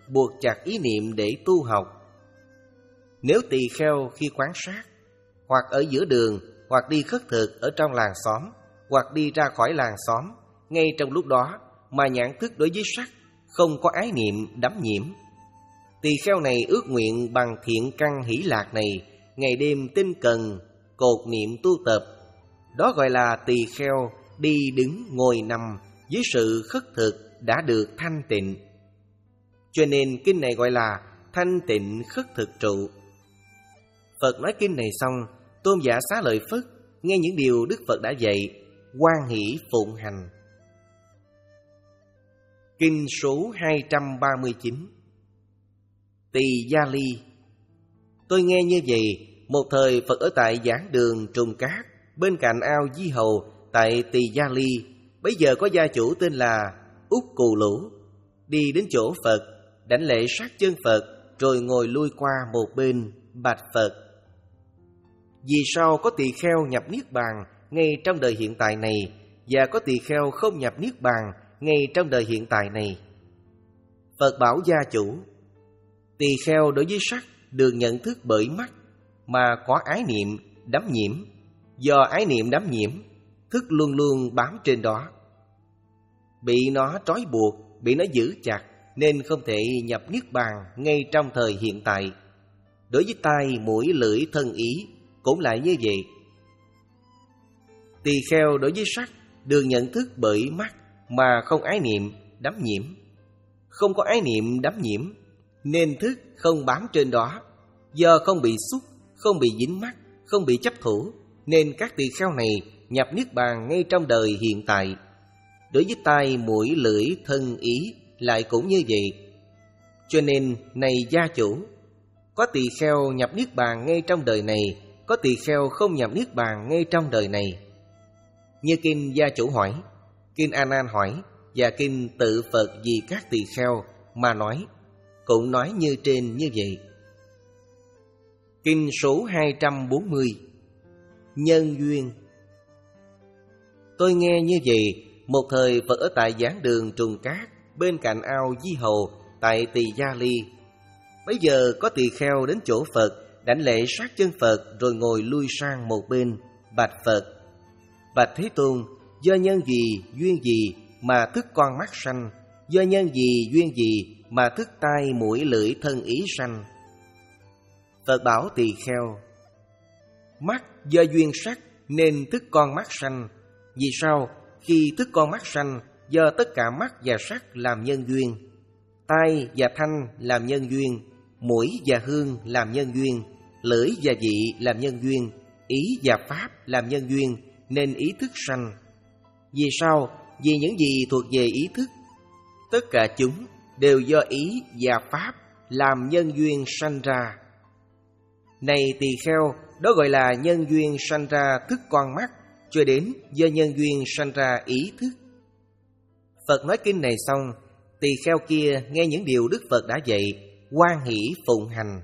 buộc chặt ý niệm để tu học. Nếu tỳ kheo khi quán sát, hoặc ở giữa đường, hoặc đi khất thực ở trong làng xóm, hoặc đi ra khỏi làng xóm, ngay trong lúc đó mà nhãn thức đối với sắc không có ái niệm đắm nhiễm, tỳ kheo này ước nguyện bằng thiện căn hỷ lạc này, ngày đêm tinh cần cột niệm tu tập. Đó gọi là tỳ kheo đi đứng ngồi nằm dưới sự khất thực đã được thanh tịnh. Cho nên kinh này gọi là thanh tịnh khất thực trụ. Phật nói kinh này xong, Tôn giả Xá Lợi Phất nghe những điều Đức Phật đã dạy, hoan hỷ phụng hành. Kinh số hai trăm ba mươi chín. Tỳ Gia Ly. Tôi nghe như vậy, một thời Phật ở tại giảng đường Trùng Cát, bên cạnh ao Di Hầu tại Tỳ Gia Ly. Bấy giờ có gia chủ tên là Úc Cù Lũ, đi đến chỗ Phật, đảnh lễ sát chân Phật, rồi ngồi lui qua một bên, bạch Phật: vì sao có tỳ kheo nhập niết bàn ngay trong đời hiện tại này, và có tỳ kheo không nhập niết bàn ngay trong đời hiện tại này? Phật bảo gia chủ: tỳ kheo đối với sắc được nhận thức bởi mắt, mà có ái niệm đắm nhiễm. Do ái niệm đắm nhiễm, thức luôn luôn bám trên đó, bị nó trói buộc, bị nó giữ chặt, nên không thể nhập niết bàn ngay trong thời hiện tại. Đối với tai, mũi, lưỡi, thân, ý cũng lại như vậy. Tỳ kheo đối với sắc được nhận thức bởi mắt, mà không ái niệm đắm nhiễm. Không có ái niệm đắm nhiễm, nên thức không bám trên đó. Do không bị xúc, không bị dính mắc, không bị chấp thủ, nên các tỳ kheo này nhập niết bàn ngay trong đời hiện tại. Đối với tai, mũi, lưỡi, thân, ý lại cũng như vậy. Cho nên, này gia chủ, có tỳ kheo nhập niết bàn ngay trong đời này, có tỳ kheo không nhập niết bàn ngay trong đời này. Như kinh gia chủ hỏi, kinh A Nan hỏi, và kinh tự Phật vì các tỳ kheo mà nói, cũng nói như trên như vậy. Kinh số hai trăm bốn mươi. Nhân duyên. Tôi nghe như vậy, một thời Phật ở tại giảng đường Trùng Cát, bên cạnh ao Di Hầu tại Tỳ Gia Ly. Bấy giờ có tỳ kheo đến chỗ Phật, đảnh lễ sát chân Phật, rồi ngồi lui sang một bên, bạch Phật: bạch Thế Tôn, do nhân gì, duyên gì mà thức con mắt sanh? Do nhân gì, duyên gì mà thức tai, mũi, lưỡi, thân, ý sanh? Phật bảo tỳ kheo: mắt do duyên sắc nên thức con mắt sanh. Vì sao? Khi thức con mắt sanh, do tất cả mắt và sắc làm nhân duyên, tai và thanh làm nhân duyên, mũi và hương làm nhân duyên, lưỡi và vị làm nhân duyên, ý và pháp làm nhân duyên, nên ý thức sanh. Vì sao? Vì những gì thuộc về ý thức, tất cả chúng đều do ý và pháp làm nhân duyên sanh ra. Này tỳ kheo, đó gọi là nhân duyên sanh ra thức con mắt, cho đến do nhân duyên sanh ra ý thức. Phật nói kinh này xong, tỳ kheo kia nghe những điều Đức Phật đã dạy, hoan hỷ phụng hành.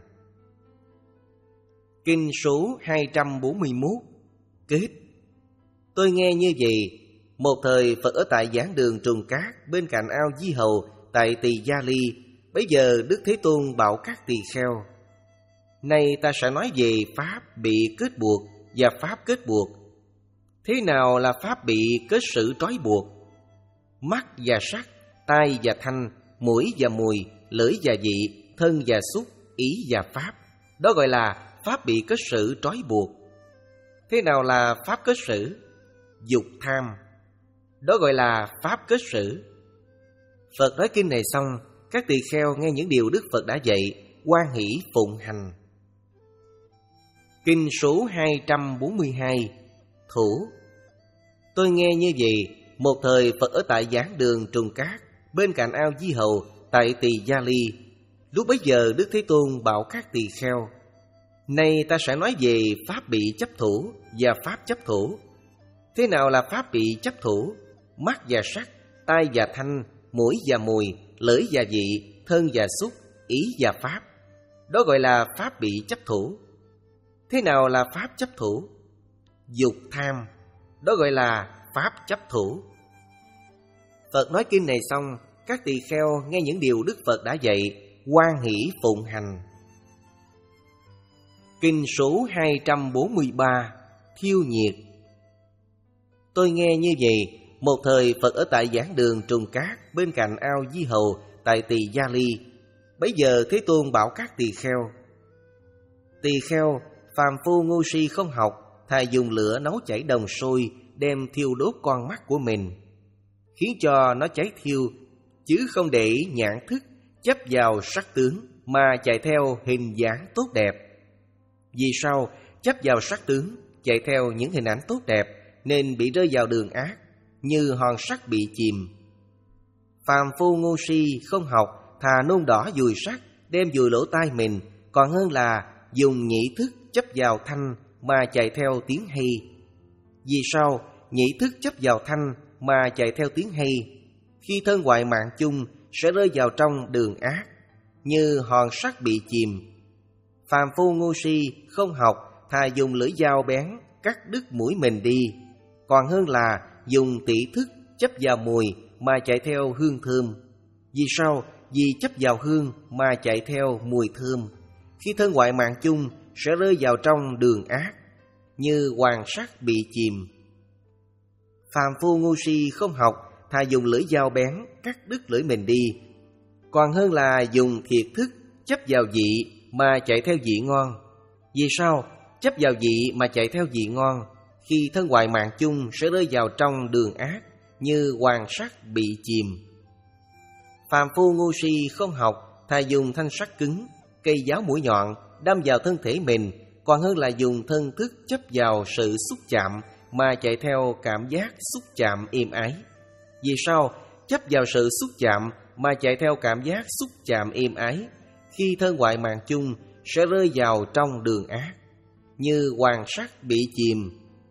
Kinh số hai trăm bốn mươi mốt. Kết. Tôi nghe như vậy, một thời Phật ở tại giảng đường Trùng Cát, bên cạnh ao Di Hầu tại Tỳ Gia Ly. Bấy giờ Đức Thế Tôn bảo các tỳ kheo: nay ta sẽ nói về pháp bị kết buộc và pháp kết buộc. Thế nào là pháp bị kết sự trói buộc? Mắt và sắc, tai và thanh, mũi và mùi, lưỡi và vị, thân và xúc, ý và pháp. Đó gọi là pháp bị kết sự trói buộc. Thế nào là pháp kết sự? Dục tham. Đó gọi là pháp kết sự. Phật nói kinh này xong, các tỳ kheo nghe những điều Đức Phật đã dạy, hoan hỷ phụng hành. Kinh số hai trăm bốn mươi hai. Thủ. Tôi nghe như vậy, một thời Phật ở tại giảng đường Trùng Cát, bên cạnh ao Di Hầu tại Tỳ Gia Ly. Lúc bấy giờ Đức Thế Tôn bảo các tỳ kheo: nay ta sẽ nói về pháp bị chấp thủ và pháp chấp thủ. Thế nào là pháp bị chấp thủ? Mắt và sắc, tai và thanh, mũi và mùi, lưỡi và vị, thân và xúc, ý và pháp. Đó gọi là pháp bị chấp thủ. Thế nào là pháp chấp thủ? Dục tham. Đó gọi là pháp chấp thủ. Phật nói kinh này xong, các tỳ kheo nghe những điều Đức Phật đã dạy, hoan hỷ phụng hành. Kinh số hai trăm bốn mươi ba, Thiêu nhiệt. Tôi nghe như vậy, một thời Phật ở tại giảng đường Trùng Cát bên cạnh ao Di Hầu tại Tỳ Gia Ly. Bấy giờ Thế Tôn bảo các tỳ kheo: Tỳ kheo, phàm phu ngu si không học, thà dùng lửa nấu chảy đồng sôi, đem thiêu đốt con mắt của mình, khiến cho nó cháy thiêu, chứ không để nhãn thức chấp vào sắc tướng mà chạy theo hình dáng tốt đẹp. Vì sao? Chấp vào sắc tướng, chạy theo những hình ảnh tốt đẹp, nên bị rơi vào đường ác, như hòn sắt bị chìm. Phàm phu ngu si không học, thà nôn đỏ dùi sắt, đem dùi lỗ tai mình, còn hơn là dùng nhĩ thức chấp vào thanh mà chạy theo tiếng hay. Vì sao? Nhĩ thức chấp vào thanh mà chạy theo tiếng hay, khi thân ngoại mạng chung sẽ rơi vào trong đường ác, như hòn sắt bị chìm. Phàm phu ngu si không học, thà dùng lưỡi dao bén cắt đứt mũi mình đi, còn hơn là dùng tỉ thức chấp vào mùi mà chạy theo hương thơm. Vì sao? Vì chấp vào hương mà chạy theo mùi thơm, khi thân ngoại mạng chung sẽ rơi vào trong đường ác, như hoàng sắt bị chìm. Phàm phu ngu si không học, thà dùng lưỡi dao bén cắt đứt lưỡi mình đi, còn hơn là dùng thiệt thức chấp vào vị mà chạy theo vị ngon. Vì sao? Chấp vào vị mà chạy theo vị ngon, khi thân ngoại mạng chung sẽ rơi vào trong đường ác, như hoàng sắt bị chìm. Phàm phu ngu si không học, thà dùng thanh sắt cứng, cây giáo mũi nhọn đâm vào thân thể mình, còn hơn là dùng thân thức chấp vào sự xúc chạm mà chạy theo cảm giác xúc chạm êm ái. Vì sao? Chấp vào sự xúc chạm mà chạy theo cảm giác xúc chạm êm ái, khi thân ngoại mạng chung sẽ rơi vào trong đường ác, như hoàng sắt bị chìm.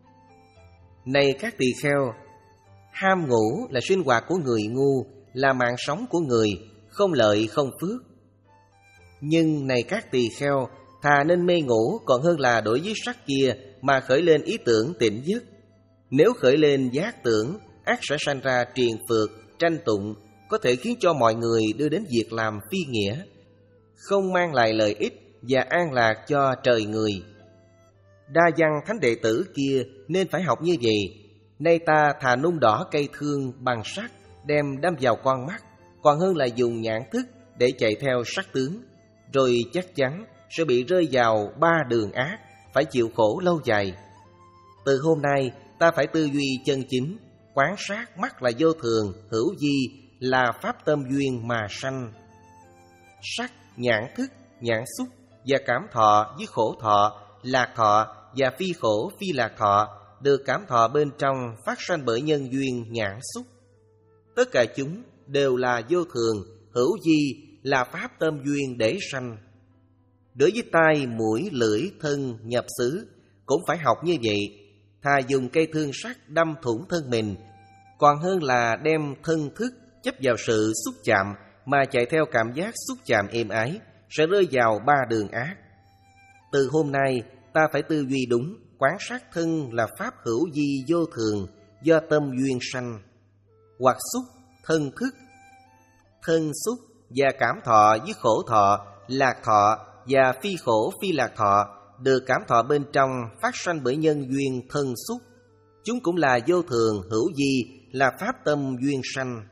Này các tỳ kheo, ham ngủ là sinh hoạt của người ngu, là mạng sống của người, không lợi không phước. Nhưng này các tỳ kheo, thà nên mê ngủ còn hơn là đối với sắc kia mà khởi lên ý tưởng tỉnh giấc. Nếu khởi lên giác tưởng, ắt sẽ sanh ra triền phược, tranh tụng, có thể khiến cho mọi người đưa đến việc làm phi nghĩa, không mang lại lợi ích và an lạc cho trời người. Đa văn thánh đệ tử kia nên phải học như vậy. Nay ta thà nung đỏ cây thương bằng sắt, đem đâm vào con mắt, còn hơn là dùng nhãn thức để chạy theo sắc tướng, rồi chắc chắn sẽ bị rơi vào ba đường ác, phải chịu khổ lâu dài. Từ hôm nay ta phải tư duy chân chính, quán sát mắt là vô thường, hữu vi là pháp tâm duyên mà sanh. Sắc, nhãn thức, nhãn xúc và cảm thọ với khổ thọ, lạc thọ và phi khổ phi lạc thọ được cảm thọ bên trong phát sanh bởi nhân duyên nhãn xúc. Tất cả chúng đều là vô thường, hữu vi là pháp tâm duyên để sanh. Đối với tai, mũi, lưỡi, thân, nhập xứ cũng phải học như vậy. Thà dùng cây thương sắt đâm thủng thân mình, còn hơn là đem thân thức chấp vào sự xúc chạm mà chạy theo cảm giác xúc chạm êm ái, sẽ rơi vào ba đường ác. Từ hôm nay ta phải tư duy đúng, quán sát thân là pháp hữu vi vô thường do tâm duyên sanh. Hoặc xúc, thân thức, thân xúc và cảm thọ với khổ thọ, lạc thọ và phi khổ phi lạc thọ được cảm thọ bên trong phát sanh bởi nhân duyên thân xúc. Chúng cũng là vô thường, hữu vi là pháp tâm duyên sanh.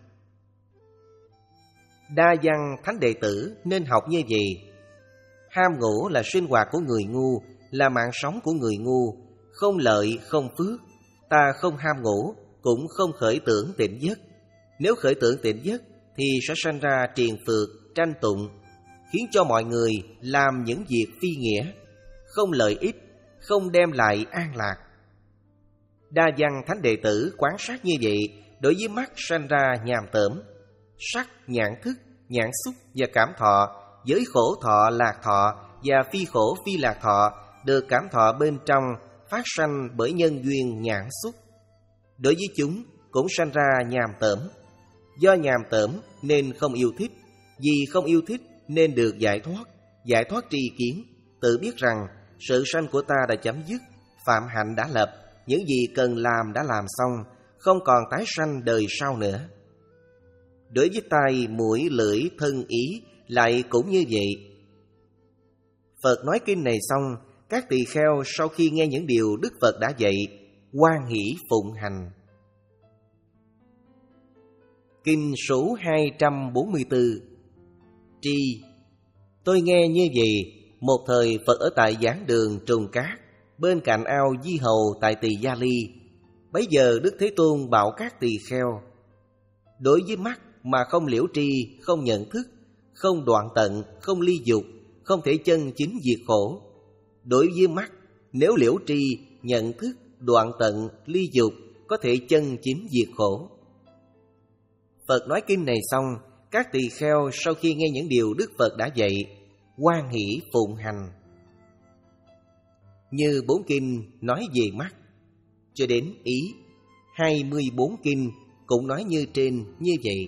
Đa văn thánh đệ tử nên học như vậy. Ham ngủ là sinh hoạt của người ngu, là mạng sống của người ngu, không lợi không phước. Ta không ham ngủ, cũng không khởi tưởng tỉnh giấc. Nếu khởi tưởng tỉnh giấc thì sẽ sanh ra triền phược, tranh tụng, khiến cho mọi người làm những việc phi nghĩa, không lợi ích, không đem lại an lạc. Đa văn thánh đệ tử quán sát như vậy, đối với mắt sanh ra nhàm tởm, sắc, nhãn thức, nhãn xúc và cảm thọ, với khổ thọ, lạc thọ và phi khổ phi lạc thọ được cảm thọ bên trong phát sanh bởi nhân duyên nhãn xúc. Đối với chúng cũng sanh ra nhàm tởm. Do nhàm tởm nên không yêu thích, vì không yêu thích nên được giải thoát. Giải thoát tri kiến, tự biết rằng sự sanh của ta đã chấm dứt, phạm hạnh đã lập, những gì cần làm đã làm xong, không còn tái sanh đời sau nữa. Đối với tai, mũi, lưỡi, thân, ý lại cũng như vậy. Phật nói kinh này xong, các tỳ kheo sau khi nghe những điều Đức Phật đã dạy, hoan hỷ phụng hành. Kinh số hai trăm bốn mươi tư. Tri: tôi nghe như vậy, một thời Phật ở tại giảng đường Trùng Cát, bên cạnh ao Di Hầu tại Tỳ Gia Ly. Bấy giờ Đức Thế Tôn bảo các tỳ kheo: đối với mắt mà không liễu tri, không nhận thức, không đoạn tận, không ly dục, không thể chân chính diệt khổ. Đối với mắt, nếu liễu tri, nhận thức, đoạn tận, ly dục, có thể chân chính diệt khổ. Phật nói kinh này xong, các tỳ kheo sau khi nghe những điều Đức Phật đã dạy, hoan hỷ phụng hành. Như bốn kinh nói về mắt, cho đến ý, hai mươi bốn kinh cũng nói như trên như vậy.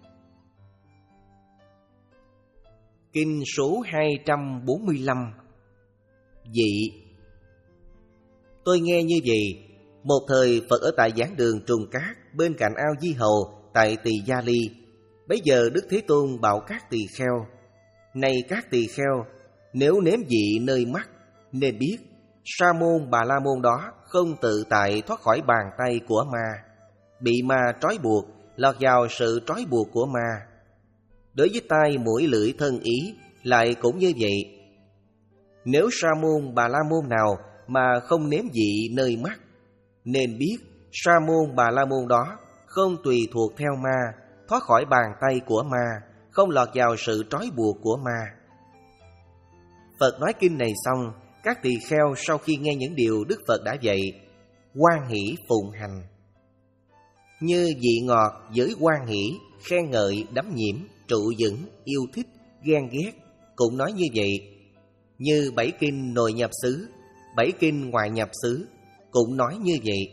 Kinh số hai trăm bốn mươi lăm. Dị: tôi nghe như vậy, một thời Phật ở tại giảng đường Trùng Cát, bên cạnh ao Di Hầu tại Tỳ Gia Ly. Bấy giờ Đức Thế Tôn bảo các tỳ kheo: này các tỳ kheo, nếu nếm vị nơi mắt, nên biết Sa môn Bà La môn đó không tự tại thoát khỏi bàn tay của ma, bị ma trói buộc, lọt vào sự trói buộc của ma. Đối với tai, mũi, lưỡi, thân, ý lại cũng như vậy. Nếu Sa môn Bà La môn nào mà không nếm vị nơi mắt, nên biết Sa môn Bà La môn đó không tùy thuộc theo ma, thoát khỏi bàn tay của ma, không lọt vào sự trói buộc của ma. Phật nói kinh này xong, các tỳ kheo sau khi nghe những điều Đức Phật đã dạy, hoan hỷ phụng hành. Như vị ngọt với hoan hỷ, khen ngợi, đắm nhiễm, trụ vững, yêu thích, ghen ghét, cũng nói như vậy. Như bảy kinh nội nhập xứ, bảy kinh ngoại nhập xứ, cũng nói như vậy.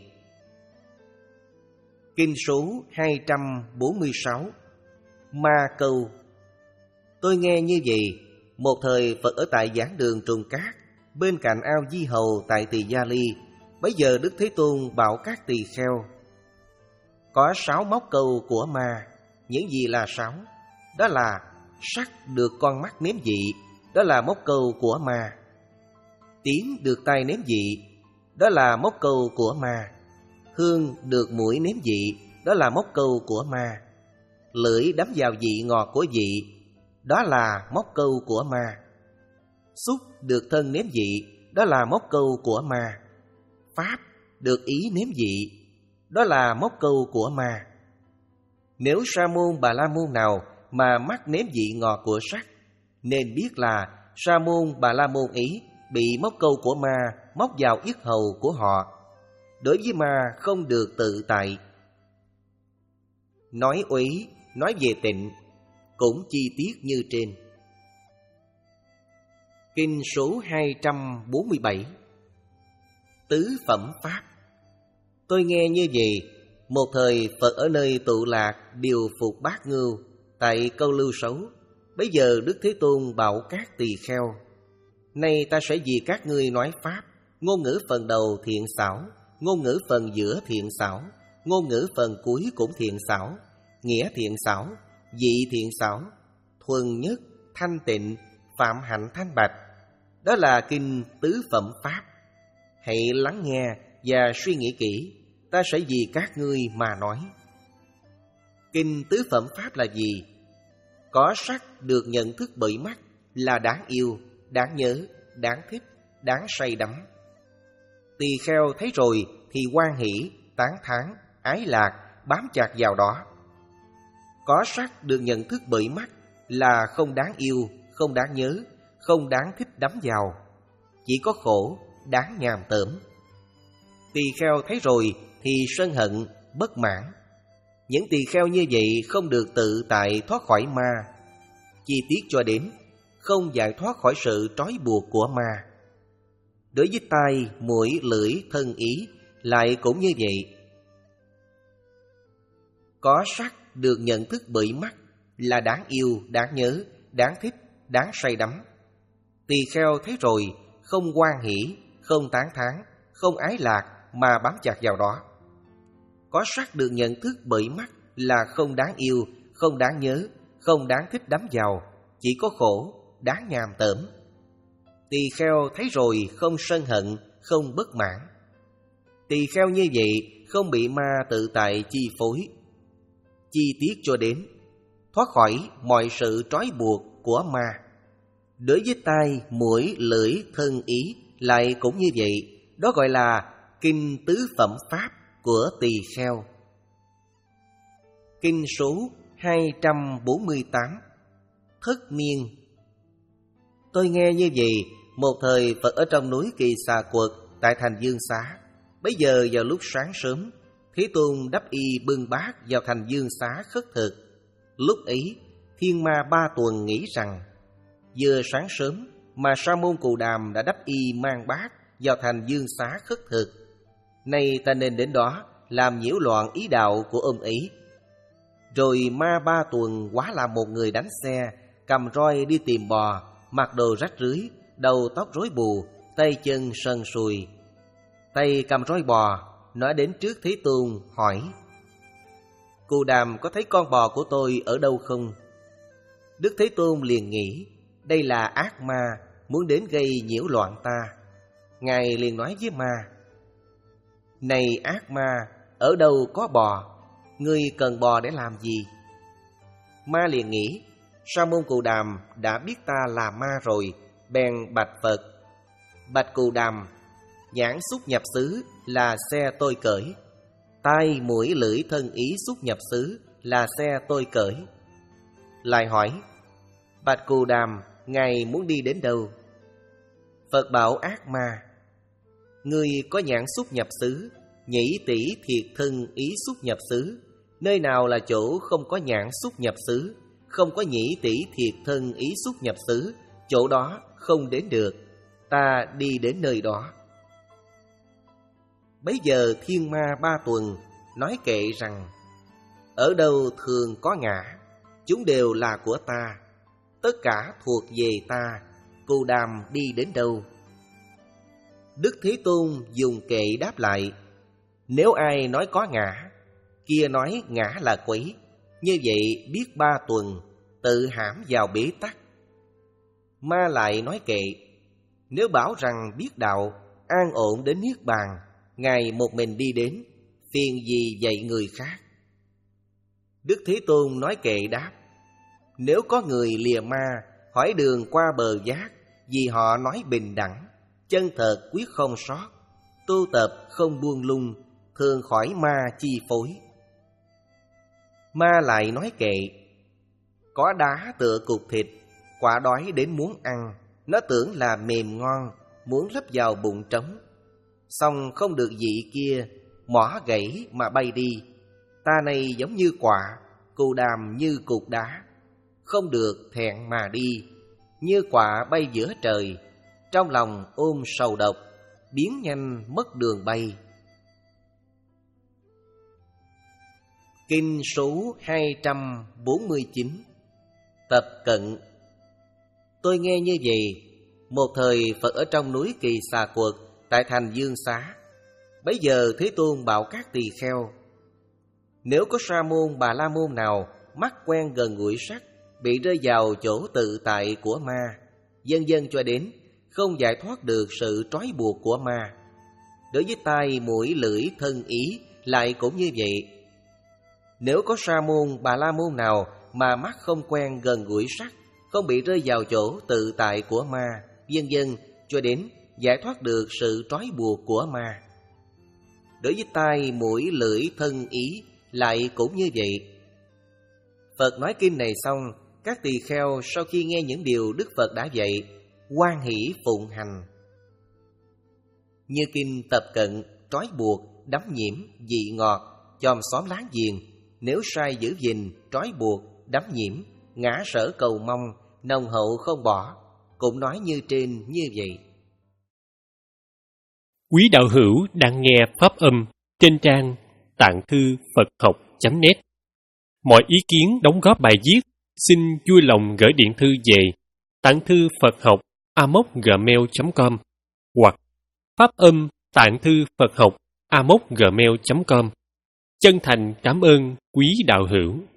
Kinh số hai trăm bốn mươi sáu. Ma Câu: tôi nghe như vậy, một thời Phật ở tại giảng đường Trùng Cát, bên cạnh ao Di Hầu tại Tỳ Gia Ly. Bấy giờ Đức Thế Tôn bảo các tỳ kheo: có sáu móc câu của ma. Những gì là sáu? Đó là sắc được con mắt nếm vị, đó là móc câu của ma. Tiếng được tai nếm vị, đó là móc câu của ma. Hương được mũi nếm vị, đó là móc câu của ma. Lưỡi đắm vào vị ngọt của vị, đó là móc câu của ma. Xúc được thân nếm vị, đó là móc câu của ma. Pháp được ý nếm vị, đó là móc câu của ma. Nếu Sa môn Bà La môn nào mà mắt nếm vị ngọt của sắc, nên biết là Sa môn Bà La môn ý bị móc câu của ma móc vào yết hầu của họ. Đối với ma không được tự tại. Nói úy, nói về tịnh, cũng chi tiết như trên. Kinh số hai trăm bốn mươi bảy. Tứ phẩm Pháp: tôi nghe như vậy, một thời Phật ở nơi tụ lạc điều phục bát ngưu tại câu lưu xấu. Bấy giờ Đức Thế Tôn bảo các tỳ kheo: nay ta sẽ vì các ngươi nói Pháp. Ngôn ngữ phần đầu thiện xảo, ngôn ngữ phần giữa thiện xảo, ngôn ngữ phần cuối cũng thiện xảo, nghĩa thiện xảo, vị thiện xảo, thuần nhất, thanh tịnh, phạm hạnh thanh bạch. Đó là kinh tứ phẩm Pháp. Hãy lắng nghe và suy nghĩ kỹ, ta sẽ vì các ngươi mà nói. Kinh tứ phẩm Pháp là gì? Có sắc được nhận thức bởi mắt là đáng yêu, đáng nhớ, đáng thích, đáng say đắm. Tỳ kheo thấy rồi thì hoan hỷ, tán thán, ái lạc, bám chặt vào đó. Có sắc được nhận thức bởi mắt là không đáng yêu, không đáng nhớ, không đáng thích đắm vào, chỉ có khổ, đáng nhàm tởm. Tỳ kheo thấy rồi thì sân hận, bất mãn. Những tỳ kheo như vậy không được tự tại thoát khỏi ma. Chi tiết cho đến không giải thoát khỏi sự trói buộc của ma. Đối với tai, mũi, lưỡi, thân, ý lại cũng như vậy. Có sắc được nhận thức bởi mắt là đáng yêu, đáng nhớ, đáng thích, đáng say đắm. Tỳ kheo thấy rồi không hoan hỷ, không tán thán, không ái lạc mà bám chặt vào đó. Có sắc được nhận thức bởi mắt là không đáng yêu, không đáng nhớ, không đáng thích đắm vào, chỉ có khổ, đáng nhàm tởm. Tỳ kheo thấy rồi không sân hận, không bất mãn. Tỳ kheo như vậy không bị ma tự tại chi phối. Chi tiết cho đến thoát khỏi mọi sự trói buộc của ma. Đối với tai, mũi, lưỡi, thân, ý lại cũng như vậy. Đó gọi là kinh tứ phẩm pháp của tỳ kheo. Kinh số hai trăm bốn mươi tám. Thất niên. Tôi nghe như vậy, một thời Phật ở trong núi Kỳ Xà Quật tại thành Dương Xá. Bấy giờ vào lúc sáng sớm, Thế Tôn đắp y bưng bát vào thành Dương Xá khất thực. Lúc ấy, thiên ma Ba Tuần nghĩ rằng vừa sáng sớm mà Sa môn Cù Đàm đã đắp y mang bát vào thành Dương Xá khất thực. Nay ta nên đến đó làm nhiễu loạn ý đạo của ông ấy. Rồi ma Ba Tuần hóa là một người đánh xe, cầm roi đi tìm bò, mặc đồ rách rưới, đầu tóc rối bù, tay chân sần sùi. Tay cầm roi bò, nói đến trước Thế Tôn hỏi: Cù Đàm có thấy con bò của tôi ở đâu không? Đức Thế Tôn liền nghĩ đây là ác ma muốn đến gây nhiễu loạn ta. Ngài liền nói với ma: Này ác ma, ở đâu có bò? Ngươi cần bò để làm gì? Ma liền nghĩ Sa môn Cù Đàm đã biết ta là ma rồi, bèn bạch Phật: Bạch Cù Đàm, nhãn xúc nhập xứ là xe tôi cởi, tai mũi lưỡi thân ý xúc nhập xứ là xe tôi cởi. Lại hỏi: Bạch Cù Đàm, ngài muốn đi đến đâu? Phật bảo ác ma: Ngươi có nhãn xúc nhập xứ, nhĩ tỷ thiệt thân ý xúc nhập xứ. Nơi nào là chỗ không có nhãn xúc nhập xứ, không có nhĩ tỷ thiệt thân ý xúc nhập xứ, chỗ đó không đến được. Ta đi đến nơi đó. Bấy giờ thiên ma Ba Tuần nói kệ rằng: Ở đâu thường có ngã, chúng đều là của ta, tất cả thuộc về ta. Cù Đàm đi đến đâu? Đức Thế Tôn dùng kệ đáp lại: Nếu ai nói có ngã, kia nói ngã là quấy, như vậy biết Ba Tuần tự hãm vào bế tắc. Ma lại nói kệ: Nếu bảo rằng biết đạo, an ổn đến niết bàn, ngài một mình đi đến, phiền gì dạy người khác? Đức Thế Tôn nói kệ đáp: Nếu có người lìa ma, hỏi đường qua bờ giác, vì họ nói bình đẳng, chân thật quyết không sót, tu tập không buông lung, thường khỏi ma chi phối. Ma lại nói kệ: Có đá tựa cục thịt, quả đói đến muốn ăn, nó tưởng là mềm ngon, muốn lấp vào bụng trống. Xong không được vị kia, mỏ gãy mà bay đi. Ta này giống như quả, Cù Đàm như cục đá, không được thẹn mà đi, như quả bay giữa trời, trong lòng ôm sầu độc, biến nhanh mất đường bay. Kinh số hai trăm bốn mươi chín. Tập cận. Tôi nghe như vậy, một thời Phật ở trong núi Kỳ Xà Quật tại thành Dương Xá. Bấy giờ Thế Tôn bảo các tỳ kheo: Nếu có sa môn Bà La Môn nào mắt quen gần gũi sắc, bị rơi vào chỗ tự tại của ma, vân vân cho đến không giải thoát được sự trói buộc của ma. Đối với tai, mũi, lưỡi, thân, ý lại cũng như vậy. Nếu có sa môn Bà La Môn nào mà mắt không quen gần gũi sắc, không bị rơi vào chỗ tự tại của ma, vân vân cho đến giải thoát được sự trói buộc của ma. Đối với tai, mũi, lưỡi, thân, ý lại cũng như vậy. Phật nói kinh này xong, các tỳ kheo sau khi nghe những điều Đức Phật đã dạy, hoan hỷ phụng hành. Như kinh tập cận, trói buộc, đắm nhiễm, vị ngọt, chòm xóm láng giềng, nếu sai giữ gìn, trói buộc, đắm nhiễm, ngã sở cầu mong, nồng hậu không bỏ, cũng nói như trên như vậy. Quý đạo hữu đang nghe pháp âm trên trang tạng thư Phật học chấm net. Mọi ý kiến đóng góp bài viết xin vui lòng gửi điện thư về tạng thư Phật học a m o c gmail chấm com hoặc pháp âm tạng thư Phật học a m o c gmail chấm com. Chân thành cảm ơn quý đạo hữu.